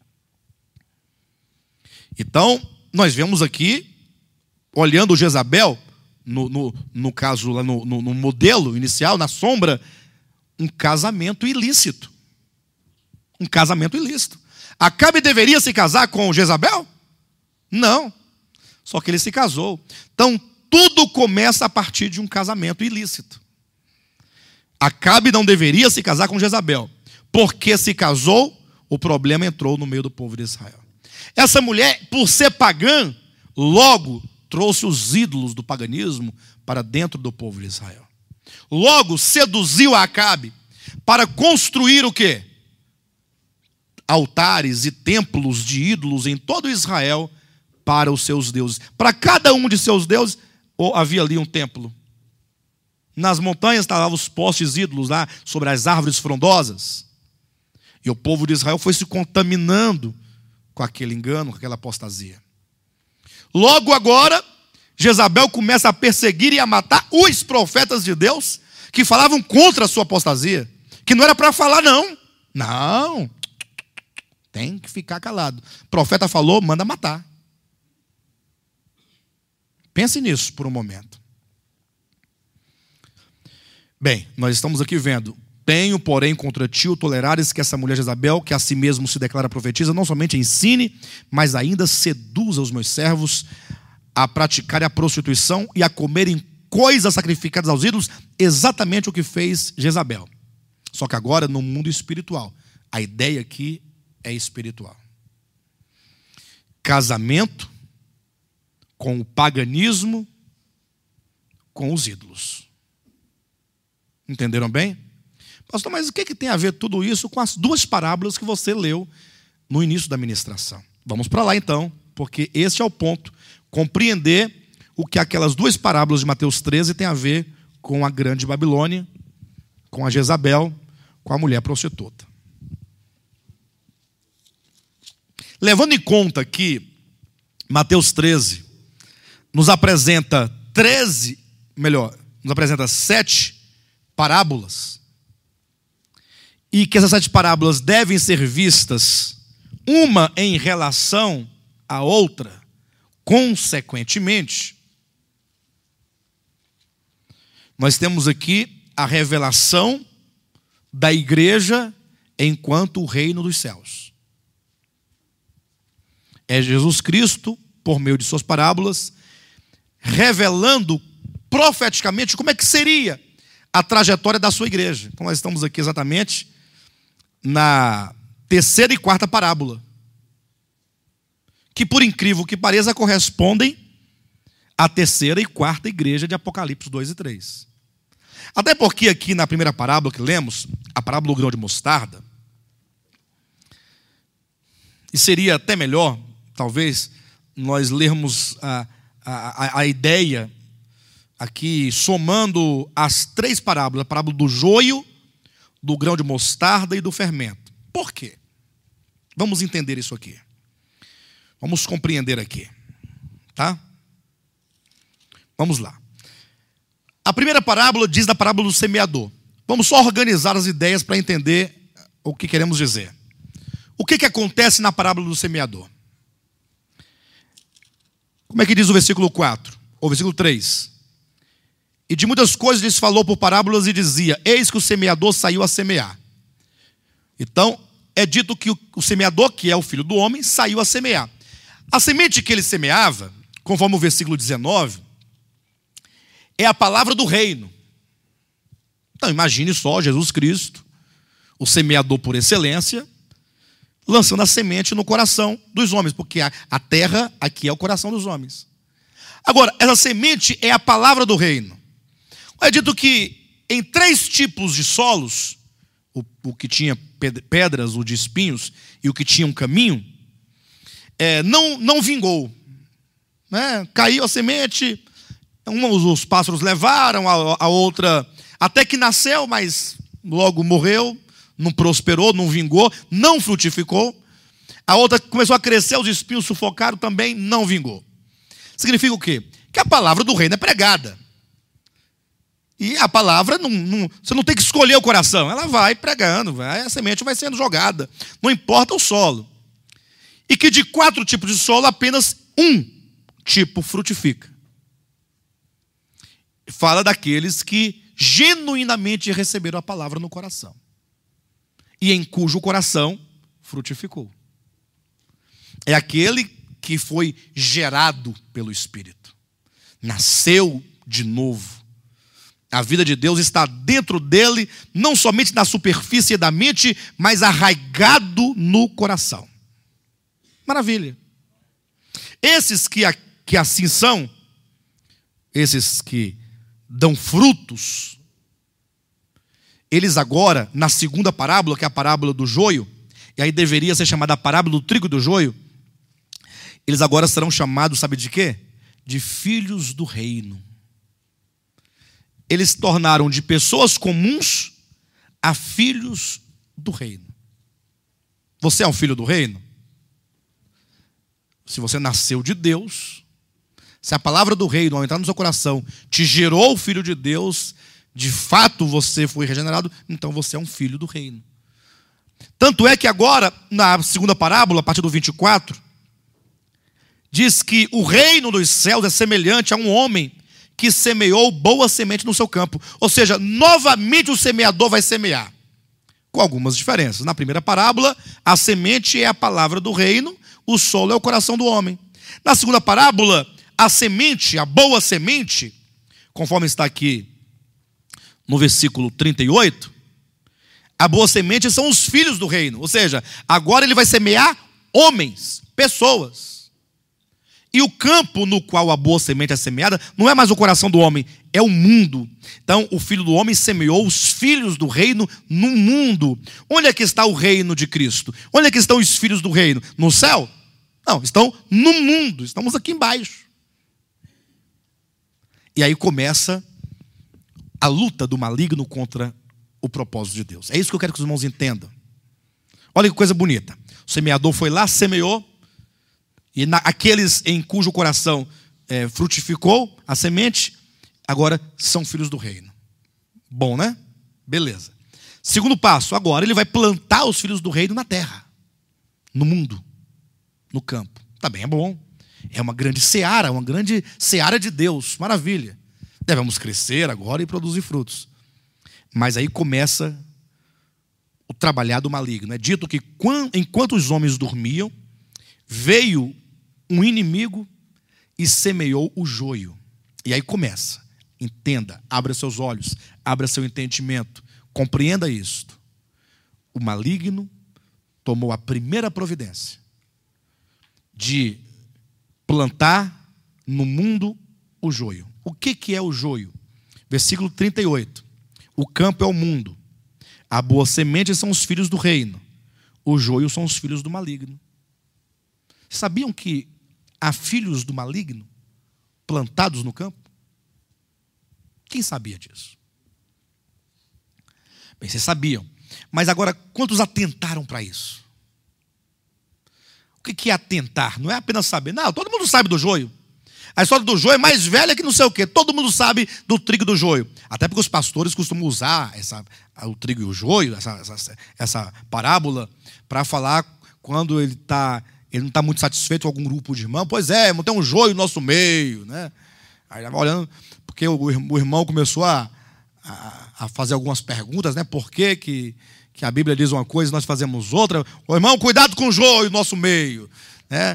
Então, nós vemos aqui, olhando Jezabel, no caso, lá no modelo inicial, na sombra, um casamento ilícito. Um casamento ilícito. Acabe deveria se casar com Jezabel? Não. Só que ele se casou. Então, tudo começa a partir de um casamento ilícito. Acabe não deveria se casar com Jezabel. Porque se casou, o problema entrou no meio do povo de Israel. Essa mulher, por ser pagã, logo trouxe os ídolos do paganismo para dentro do povo de Israel. Logo seduziu a Acabe para construir o quê? Altares e templos de ídolos em todo Israel para os seus deuses. Para cada um de seus deuses, havia ali um templo. Nas montanhas estavam os postes ídolos lá, sobre as árvores frondosas. E o povo de Israel foi se contaminando com aquele engano, com aquela apostasia. Logo agora, Jezabel começa a perseguir e a matar os profetas de Deus que falavam contra a sua apostasia. Que não era para falar, não. Não. Tem que ficar calado. O profeta falou, manda matar. Pense nisso por um momento. Bem, nós estamos aqui vendo. Tenho, porém, contra ti o tolerares que essa mulher Jezabel, que a si mesmo se declara profetisa, não somente ensine, mas ainda seduza os meus servos a praticarem a prostituição e a comerem coisas sacrificadas aos ídolos, exatamente o que fez Jezabel. Só que agora no mundo espiritual. A ideia aqui é espiritual. Casamento com o paganismo, com os ídolos. Entenderam bem? Pastor, mas o que tem a ver tudo isso com as duas parábolas que você leu no início da ministração? Vamos para lá então, porque este é o ponto. Compreender o que aquelas duas parábolas de Mateus 13 têm a ver com a grande Babilônia, com a Jezabel, com a mulher prostituta. Levando em conta que Mateus 13 nos apresenta 7 parábolas, e que essas 7 parábolas devem ser vistas uma em relação à outra, consequentemente, nós temos aqui a revelação da igreja enquanto o reino dos céus. É Jesus Cristo, por meio de suas parábolas, revelando profeticamente como é que seria a trajetória da sua igreja. Então nós estamos aqui exatamente na 3ª e 4ª parábola, que por incrível que pareça correspondem à 3ª e 4ª igreja de Apocalipse 2 e 3. Até porque aqui na primeira parábola que lemos, a parábola do grão de mostarda, E seria até melhor, talvez, nós lermos a ideia aqui, somando as três parábolas: a parábola do joio, do grão de mostarda e do fermento. Por quê? Vamos entender isso aqui. Vamos compreender aqui. Tá? Vamos lá. A primeira parábola diz da parábola do semeador. Vamos só organizar as ideias para entender o que queremos dizer. O que acontece na parábola do semeador? Como é que diz o versículo 4? Ou versículo 3? E de muitas coisas lhes falou por parábolas e dizia: eis que o semeador saiu a semear. Então, é dito que o semeador, que é o filho do homem, saiu a semear. A semente que ele semeava, conforme o versículo 19, é a palavra do reino. Então, imagine só Jesus Cristo, o semeador por excelência, lançando a semente no coração dos homens, porque a terra aqui é o coração dos homens. Agora, essa semente é a palavra do reino. É dito que em 3 tipos de solos, o que tinha pedras, o de espinhos, e o que tinha um caminho, não vingou. Né? Caiu a semente, os pássaros levaram, a outra até que nasceu, mas logo morreu, não prosperou, não vingou, não frutificou. A outra começou a crescer, os espinhos sufocaram, também não vingou. Significa o quê? Que a palavra do reino é pregada. E a palavra, você não tem que escolher o coração, ela vai pregando, a semente vai sendo jogada, não importa o solo. E que de 4 tipos de solo, apenas um tipo frutifica. Fala daqueles que genuinamente receberam a palavra no coração, e em cujo coração frutificou. É aquele que foi gerado pelo Espírito, nasceu de novo. A vida de Deus está dentro dele, não somente na superfície da mente, mas arraigado no coração. Maravilha. Esses que assim são, esses que dão frutos, eles agora, na segunda parábola, que é a parábola do joio, e aí deveria ser chamada a parábola do trigo e do joio, eles agora serão chamados, sabe de quê? De filhos do reino. Eles se tornaram de pessoas comuns a filhos do reino. Você é um filho do reino? Se você nasceu de Deus, se a palavra do reino, ao entrar no seu coração, te gerou o filho de Deus, de fato você foi regenerado, então você é um filho do reino. Tanto é que agora, na segunda parábola, a partir do 24, diz que o reino dos céus é semelhante a um homem que semeou boa semente no seu campo. Ou seja, novamente o semeador vai semear, com algumas diferenças. Na primeira parábola, a semente é a palavra do reino, o solo é o coração do homem. Na segunda parábola, a semente, a boa semente, conforme está aqui no versículo 38, a boa semente são os filhos do reino. Ou seja, agora ele vai semear homens, pessoas. E o campo no qual a boa semente é semeada não é mais o coração do homem, é o mundo. Então, o Filho do Homem semeou os filhos do reino no mundo. Onde é que está o reino de Cristo? Onde é que estão os filhos do reino? No céu? Não, estão no mundo. Estamos aqui embaixo. E aí começa a luta do maligno contra o propósito de Deus. É isso que eu quero que os irmãos entendam. Olha que coisa bonita. O semeador foi lá, semeou, e aqueles em cujo coração frutificou a semente, agora são filhos do reino. Bom, né? Beleza. Segundo passo, agora ele vai plantar os filhos do reino na terra, no mundo, no campo. Também é bom. É uma grande seara de Deus. Maravilha. Devemos crescer agora e produzir frutos. Mas aí começa o trabalhar do maligno. É dito que enquanto os homens dormiam, veio um inimigo e semeou o joio. E aí começa. Entenda, abra seus olhos, abra seu entendimento, compreenda isto. O maligno tomou a primeira providência de plantar no mundo o joio. O que é o joio? Versículo 38. O campo é o mundo. A boa semente são os filhos do reino. O joio são os filhos do maligno. Sabiam que há filhos do maligno plantados no campo? Quem sabia disso? Bem, vocês sabiam. Mas agora, quantos atentaram para isso? O que é atentar? Não é apenas saber. Não, todo mundo sabe do joio. A história do joio é mais velha que não sei o quê. Todo mundo sabe do trigo e do joio. Até porque os pastores costumam usar o trigo e o joio, essa parábola, para falar quando ele não está muito satisfeito com algum grupo de irmãos. Pois é, tem um joio no nosso meio, né? Aí vai olhando, porque o irmão começou a fazer algumas perguntas, né? Por que a Bíblia diz uma coisa e nós fazemos outra? Ô irmão, cuidado com o joio no nosso meio, né?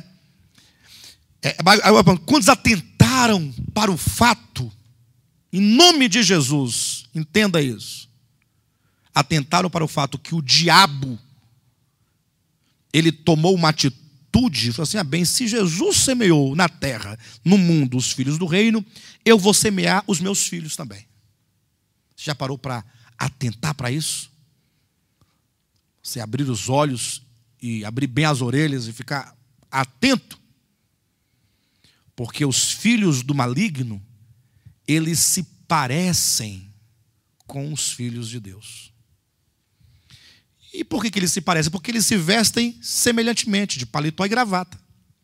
Quantos atentaram para o fato, em nome de Jesus, entenda isso, atentaram para o fato que o diabo, ele tomou uma atitude, falou assim, bem, se Jesus semeou na terra, no mundo, os filhos do reino, eu vou semear os meus filhos também. Você já parou para atentar para isso? Você abrir os olhos e abrir bem as orelhas e ficar atento? Porque os filhos do maligno, eles se parecem com os filhos de Deus. E por que eles se parecem? Porque eles se vestem semelhantemente, de paletó e gravata.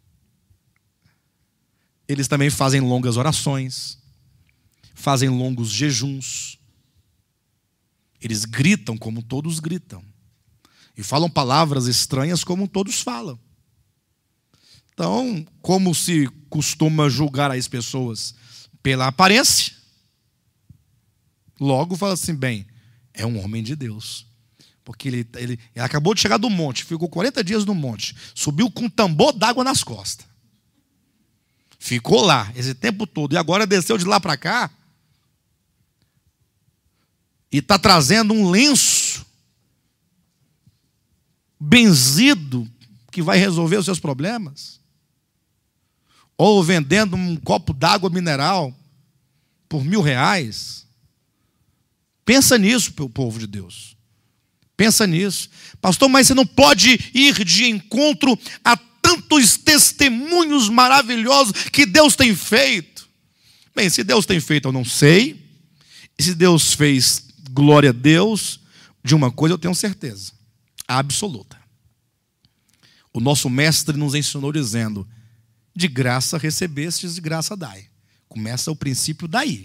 Eles também fazem longas orações, fazem longos jejuns. Eles gritam como todos gritam. E falam palavras estranhas como todos falam. Então, como se costuma julgar as pessoas pela aparência, logo fala assim, bem, é um homem de Deus. Porque ele acabou de chegar do monte, ficou 40 dias no monte, subiu com um tambor d'água nas costas. Ficou lá esse tempo todo, e agora desceu de lá para cá, e está trazendo um lenço benzido que vai resolver os seus problemas. Ou vendendo um copo d'água mineral por R$1.000. Pensa nisso, povo de Deus. Pensa nisso. Pastor, mas você não pode ir de encontro a tantos testemunhos maravilhosos que Deus tem feito. Bem, se Deus tem feito, eu não sei. E se Deus fez, glória a Deus, de uma coisa eu tenho certeza absoluta. O nosso mestre nos ensinou dizendo, de graça recebestes, de graça dai. Começa o princípio daí.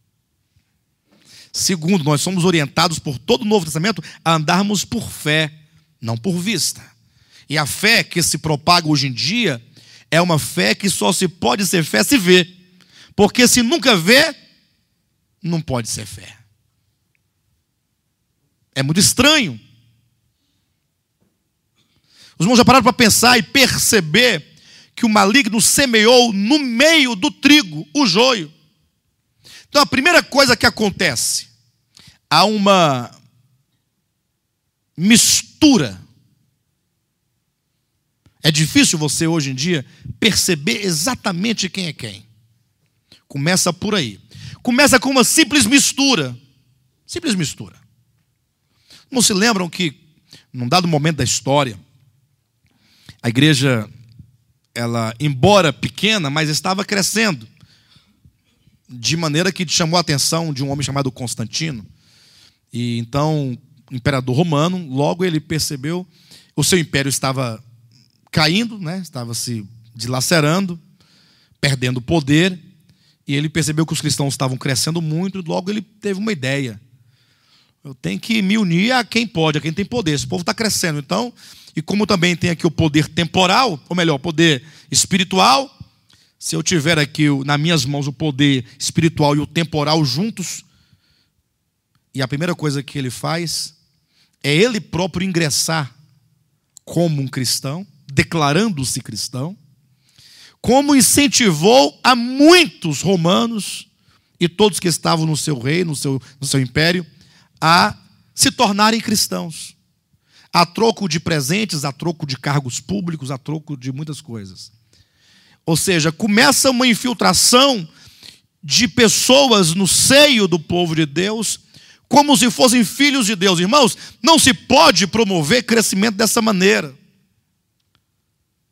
Segundo, nós somos orientados por todo o Novo Testamento a andarmos por fé, não por vista. E a fé que se propaga hoje em dia é uma fé que só se pode ser fé se vê. Porque se nunca vê, não pode ser fé. É muito estranho. Os irmãos já pararam para pensar e perceber que o maligno semeou no meio do trigo o joio. Então a primeira coisa que acontece, há uma mistura. É difícil você hoje em dia perceber exatamente quem é quem. Começa por aí. Começa com uma simples mistura. Simples mistura. Não se lembram que, num dado momento da história, a igreja, ela, embora pequena, mas estava crescendo, de maneira que chamou a atenção de um homem chamado Constantino. E então, o imperador romano, logo ele percebeu, o seu império estava caindo, né? Estava se dilacerando, perdendo poder, e ele percebeu que os cristãos estavam crescendo muito, e logo ele teve uma ideia. Eu tenho que me unir a quem pode, a quem tem poder. Esse povo está crescendo, então, e como também tem aqui o poder temporal, ou melhor, o poder espiritual, se eu tiver aqui nas minhas mãos o poder espiritual e o temporal juntos, e a primeira coisa que ele faz é ele próprio ingressar como um cristão, declarando-se cristão, como incentivou a muitos romanos e todos que estavam no seu reino, no seu império, a se tornarem cristãos. A troco de presentes, a troco de cargos públicos, a troco de muitas coisas. Ou seja, começa uma infiltração de pessoas no seio do povo de Deus, como se fossem filhos de Deus. Irmãos, não se pode promover crescimento dessa maneira.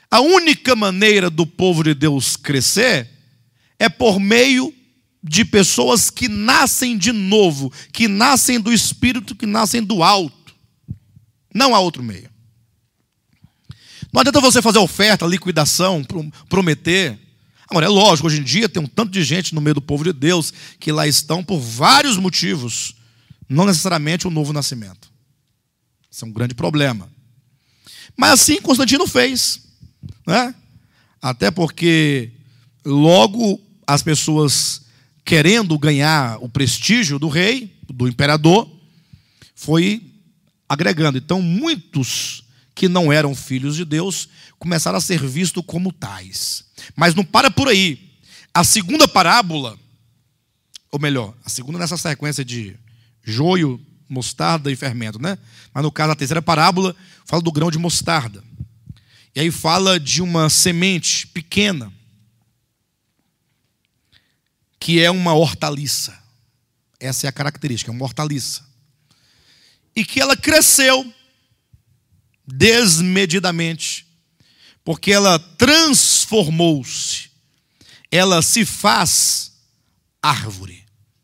A única maneira do povo de Deus crescer é por meio de pessoas que nascem de novo, que nascem do Espírito, que nascem do alto. Não há outro meio. Não adianta você fazer oferta, liquidação, prometer. Agora, é lógico, hoje em dia tem um tanto de gente no meio do povo de Deus que lá estão por vários motivos, não necessariamente o novo nascimento. Isso é um grande problema. Mas assim Constantino fez, né? Até porque logo as pessoas querendo ganhar o prestígio do rei, do imperador, foi agregando. Então muitos que não eram filhos de Deus começaram a ser vistos como tais. Mas não para por aí. A segunda parábola, ou melhor, a segunda nessa sequência de joio, mostarda e fermento, né? Mas no caso a terceira parábola fala do grão de mostarda. E aí fala de uma semente pequena, que é uma hortaliça. Essa é a característica, é uma hortaliça. E que ela cresceu desmedidamente, porque ela transformou-se, ela se faz árvore.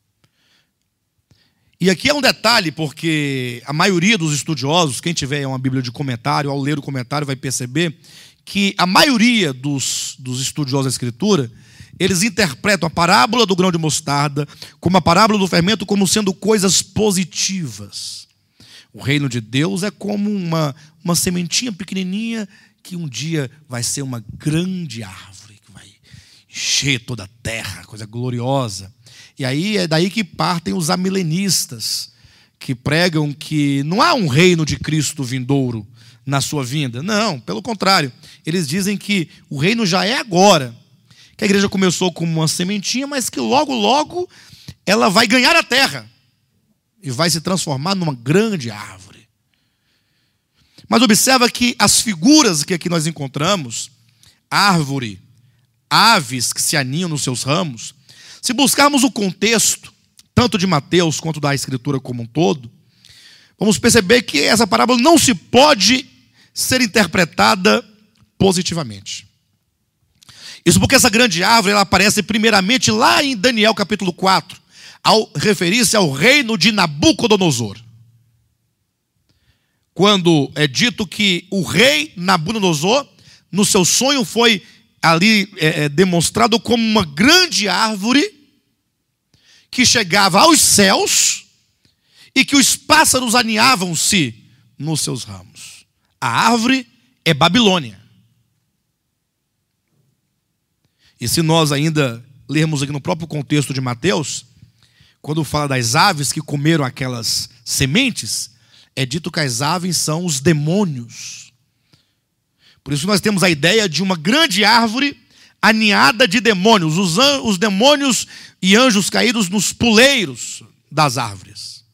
E aqui é um detalhe, porque a maioria dos estudiosos, quem tiver uma Bíblia de comentário, ao ler o comentário vai perceber que a maioria dos estudiosos da Escritura, eles interpretam a parábola do grão de mostarda como a parábola do fermento como sendo coisas positivas. O reino de Deus é como uma sementinha pequenininha que um dia vai ser uma grande árvore, que vai encher toda a terra, coisa gloriosa. E aí é daí que partem os amilenistas, que pregam que não há um reino de Cristo vindouro na sua vinda. Não, pelo contrário. Eles dizem que o reino já é agora. Que a igreja começou como uma sementinha, mas que logo, logo ela vai ganhar a terra e vai se transformar numa grande árvore. Mas observa que as figuras que aqui nós encontramos, árvore, aves que se aninham nos seus ramos, se buscarmos o contexto, tanto de Mateus quanto da Escritura como um todo, vamos perceber que essa parábola não se pode ser interpretada positivamente. Isso porque essa grande árvore ela aparece primeiramente lá em Daniel capítulo 4, ao referir-se ao reino de Nabucodonosor. Quando é dito que o rei Nabucodonosor, no seu sonho, foi ali demonstrado como uma grande árvore que chegava aos céus e que os pássaros aninhavam-se nos seus ramos. A árvore é Babilônia. E se nós ainda lermos aqui no próprio contexto de Mateus, quando fala das aves que comeram aquelas sementes, é dito que as aves são os demônios. Por isso nós temos a ideia de uma grande árvore aninhada de demônios, os demônios e anjos caídos nos puleiros das árvores.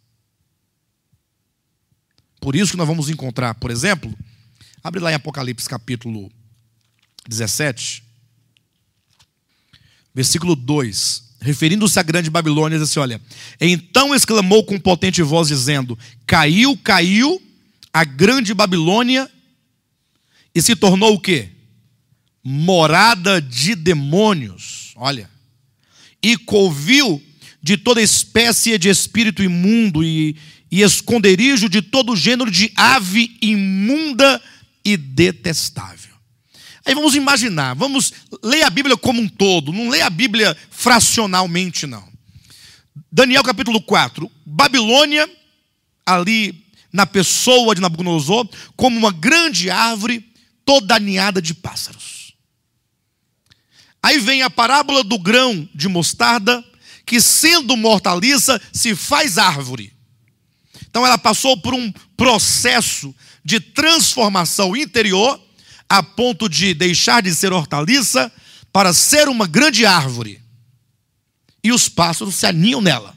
Por isso que nós vamos encontrar, por exemplo, abre lá em Apocalipse capítulo 17, versículo 2, referindo-se à grande Babilônia, diz assim, olha: então exclamou com potente voz, dizendo: caiu, caiu a grande Babilônia, e se tornou o quê? Morada de demônios, olha, e covil de toda espécie de espírito imundo, e esconderijo de todo gênero de ave imunda e detestável. Aí vamos imaginar, vamos ler a Bíblia como um todo, não ler a Bíblia fracionalmente, não. Daniel capítulo 4, Babilônia, ali na pessoa de Nabucodonosor, como uma grande árvore, toda aninhada de pássaros. Aí vem a parábola do grão de mostarda, que sendo uma hortaliça, se faz árvore. Então ela passou por um processo de transformação interior, a ponto de deixar de ser hortaliça para ser uma grande árvore. E os pássaros se aninham nela.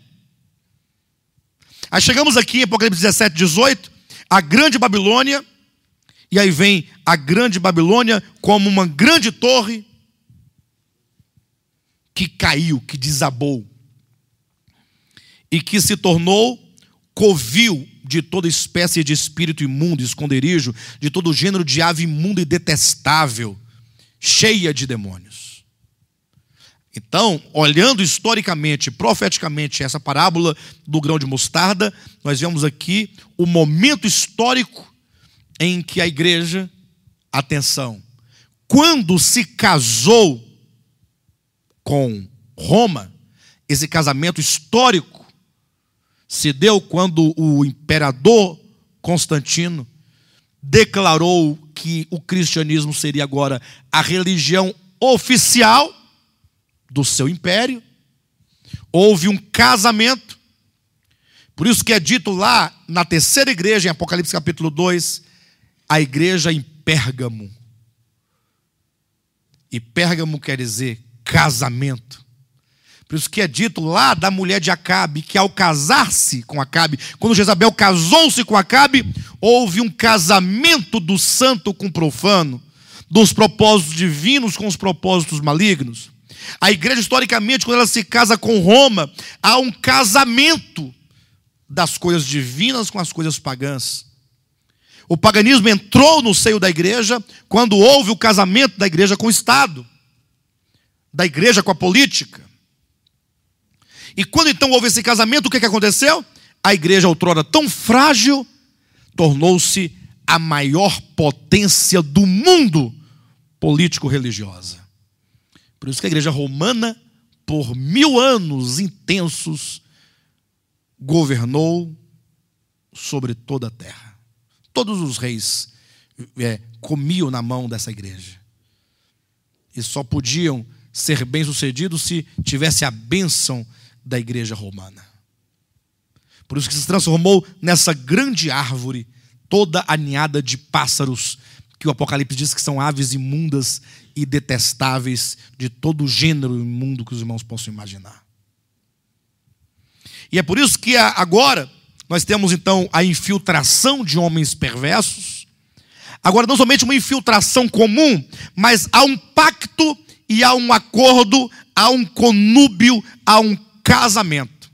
Aí chegamos aqui em Apocalipse 17, 18, a grande Babilônia, e aí vem a grande Babilônia como uma grande torre que caiu, que desabou, e que se tornou covil de toda espécie de espírito imundo, esconderijo, de todo gênero de ave imunda e detestável. cheia de demônios. Então, olhando historicamente, profeticamente, essa parábola do grão de mostarda, nós vemos aqui o momento histórico em que a igreja, atenção, quando se casou com Roma, esse casamento histórico se deu quando o imperador Constantino declarou que o cristianismo seria agora a religião oficial do seu império. Houve um casamento. Por isso que é dito lá na terceira igreja, em Apocalipse capítulo 2, a igreja em Pérgamo. E Pérgamo quer dizer casamento. Por isso que é dito lá da mulher de Acabe, que ao casar-se com Acabe, quando Jezabel casou-se com Acabe, houve um casamento do santo com o profano, dos propósitos divinos com os propósitos malignos. A igreja, historicamente, quando ela se casa com Roma, há um casamento das coisas divinas com as coisas pagãs. O paganismo entrou no seio da igreja quando houve o casamento da igreja com o Estado, da igreja com a política. E quando então houve esse casamento, o que aconteceu? A igreja, outrora tão frágil, tornou-se a maior potência do mundo político-religiosa. Por isso que a igreja romana, por 1000 anos intensos, governou sobre toda a terra. Todos os reis comiam na mão dessa igreja. E só podiam ser bem-sucedidos se tivesse a bênção da igreja romana. Por isso que se transformou nessa grande árvore, toda aninhada de pássaros, que o Apocalipse diz que são aves imundas e detestáveis de todo o gênero imundo que os irmãos possam imaginar. E é por isso que agora nós temos então a infiltração de homens perversos. Agora não somente uma infiltração comum, mas há um pacto e há um acordo, há um conúbio, há um casamento.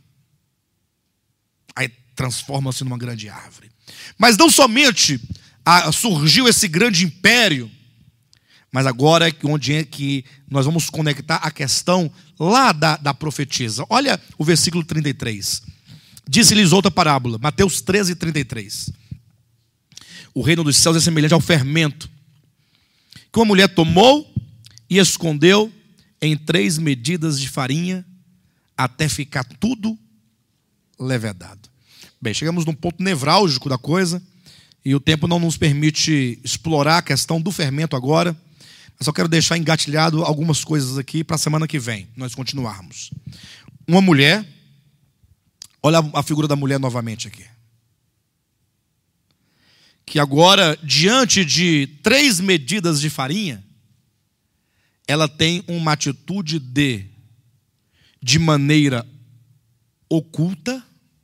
Aí transforma-se numa grande árvore. Mas não somente surgiu esse grande império, mas agora é onde é que nós vamos conectar a questão lá da profetisa. Olha o versículo 33. Disse-lhes outra parábola, Mateus 13, 33. O reino dos céus é semelhante ao fermento que uma mulher tomou e escondeu em 3 medidas de farinha até ficar tudo levedado. Bem, chegamos num ponto nevrálgico da coisa e o tempo não nos permite explorar a questão do fermento agora. Eu só quero deixar engatilhado algumas coisas aqui para a semana que vem, nós continuarmos. Uma mulher, olha a figura da mulher novamente aqui. Que agora, diante de 3 medidas de farinha, ela tem uma atitude de maneira oculta,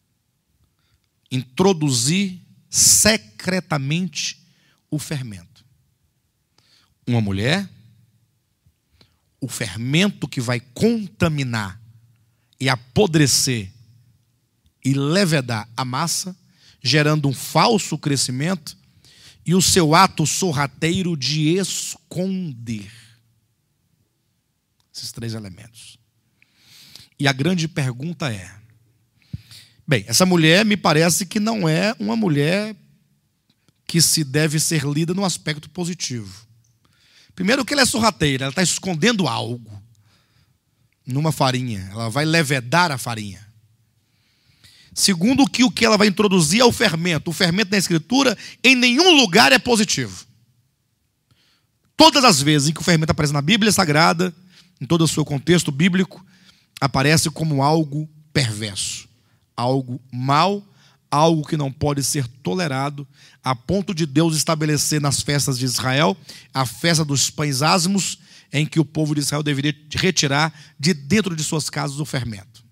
introduzir secretamente o fermento. Uma mulher, o fermento que vai contaminar e apodrecer e levedar a massa, gerando um falso crescimento, e o seu ato sorrateiro de esconder esses 3 elementos. E a grande pergunta é, bem, essa mulher me parece que não é uma mulher que se deve ser lida no aspecto positivo. Primeiro que ela é sorrateira, ela está escondendo algo numa farinha, ela vai levedar a farinha. Segundo que o que ela vai introduzir é o fermento. O fermento na Escritura em nenhum lugar é positivo. Todas as vezes em que o fermento aparece na Bíblia Sagrada, em todo o seu contexto bíblico, aparece como algo perverso, algo mau, algo que não pode ser tolerado, a ponto de Deus estabelecer nas festas de Israel a festa dos pães ázimos, em que o povo de Israel deveria retirar de dentro de suas casas o fermento.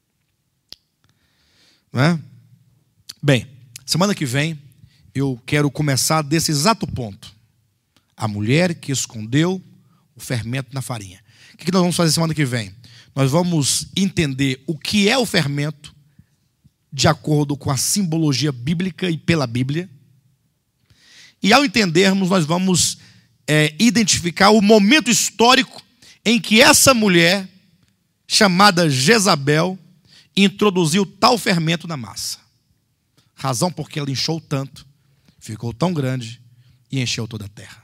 Não é? Bem, semana que vem eu quero começar desse exato ponto. A mulher que escondeu o fermento na farinha. O que nós vamos fazer semana que vem? Nós vamos entender o que é o fermento, de acordo com a simbologia bíblica e pela Bíblia. E ao entendermos, nós vamos identificar o momento histórico em que essa mulher, chamada Jezabel, introduziu tal fermento na massa. Razão porque ela inchou tanto, ficou tão grande e encheu toda a terra.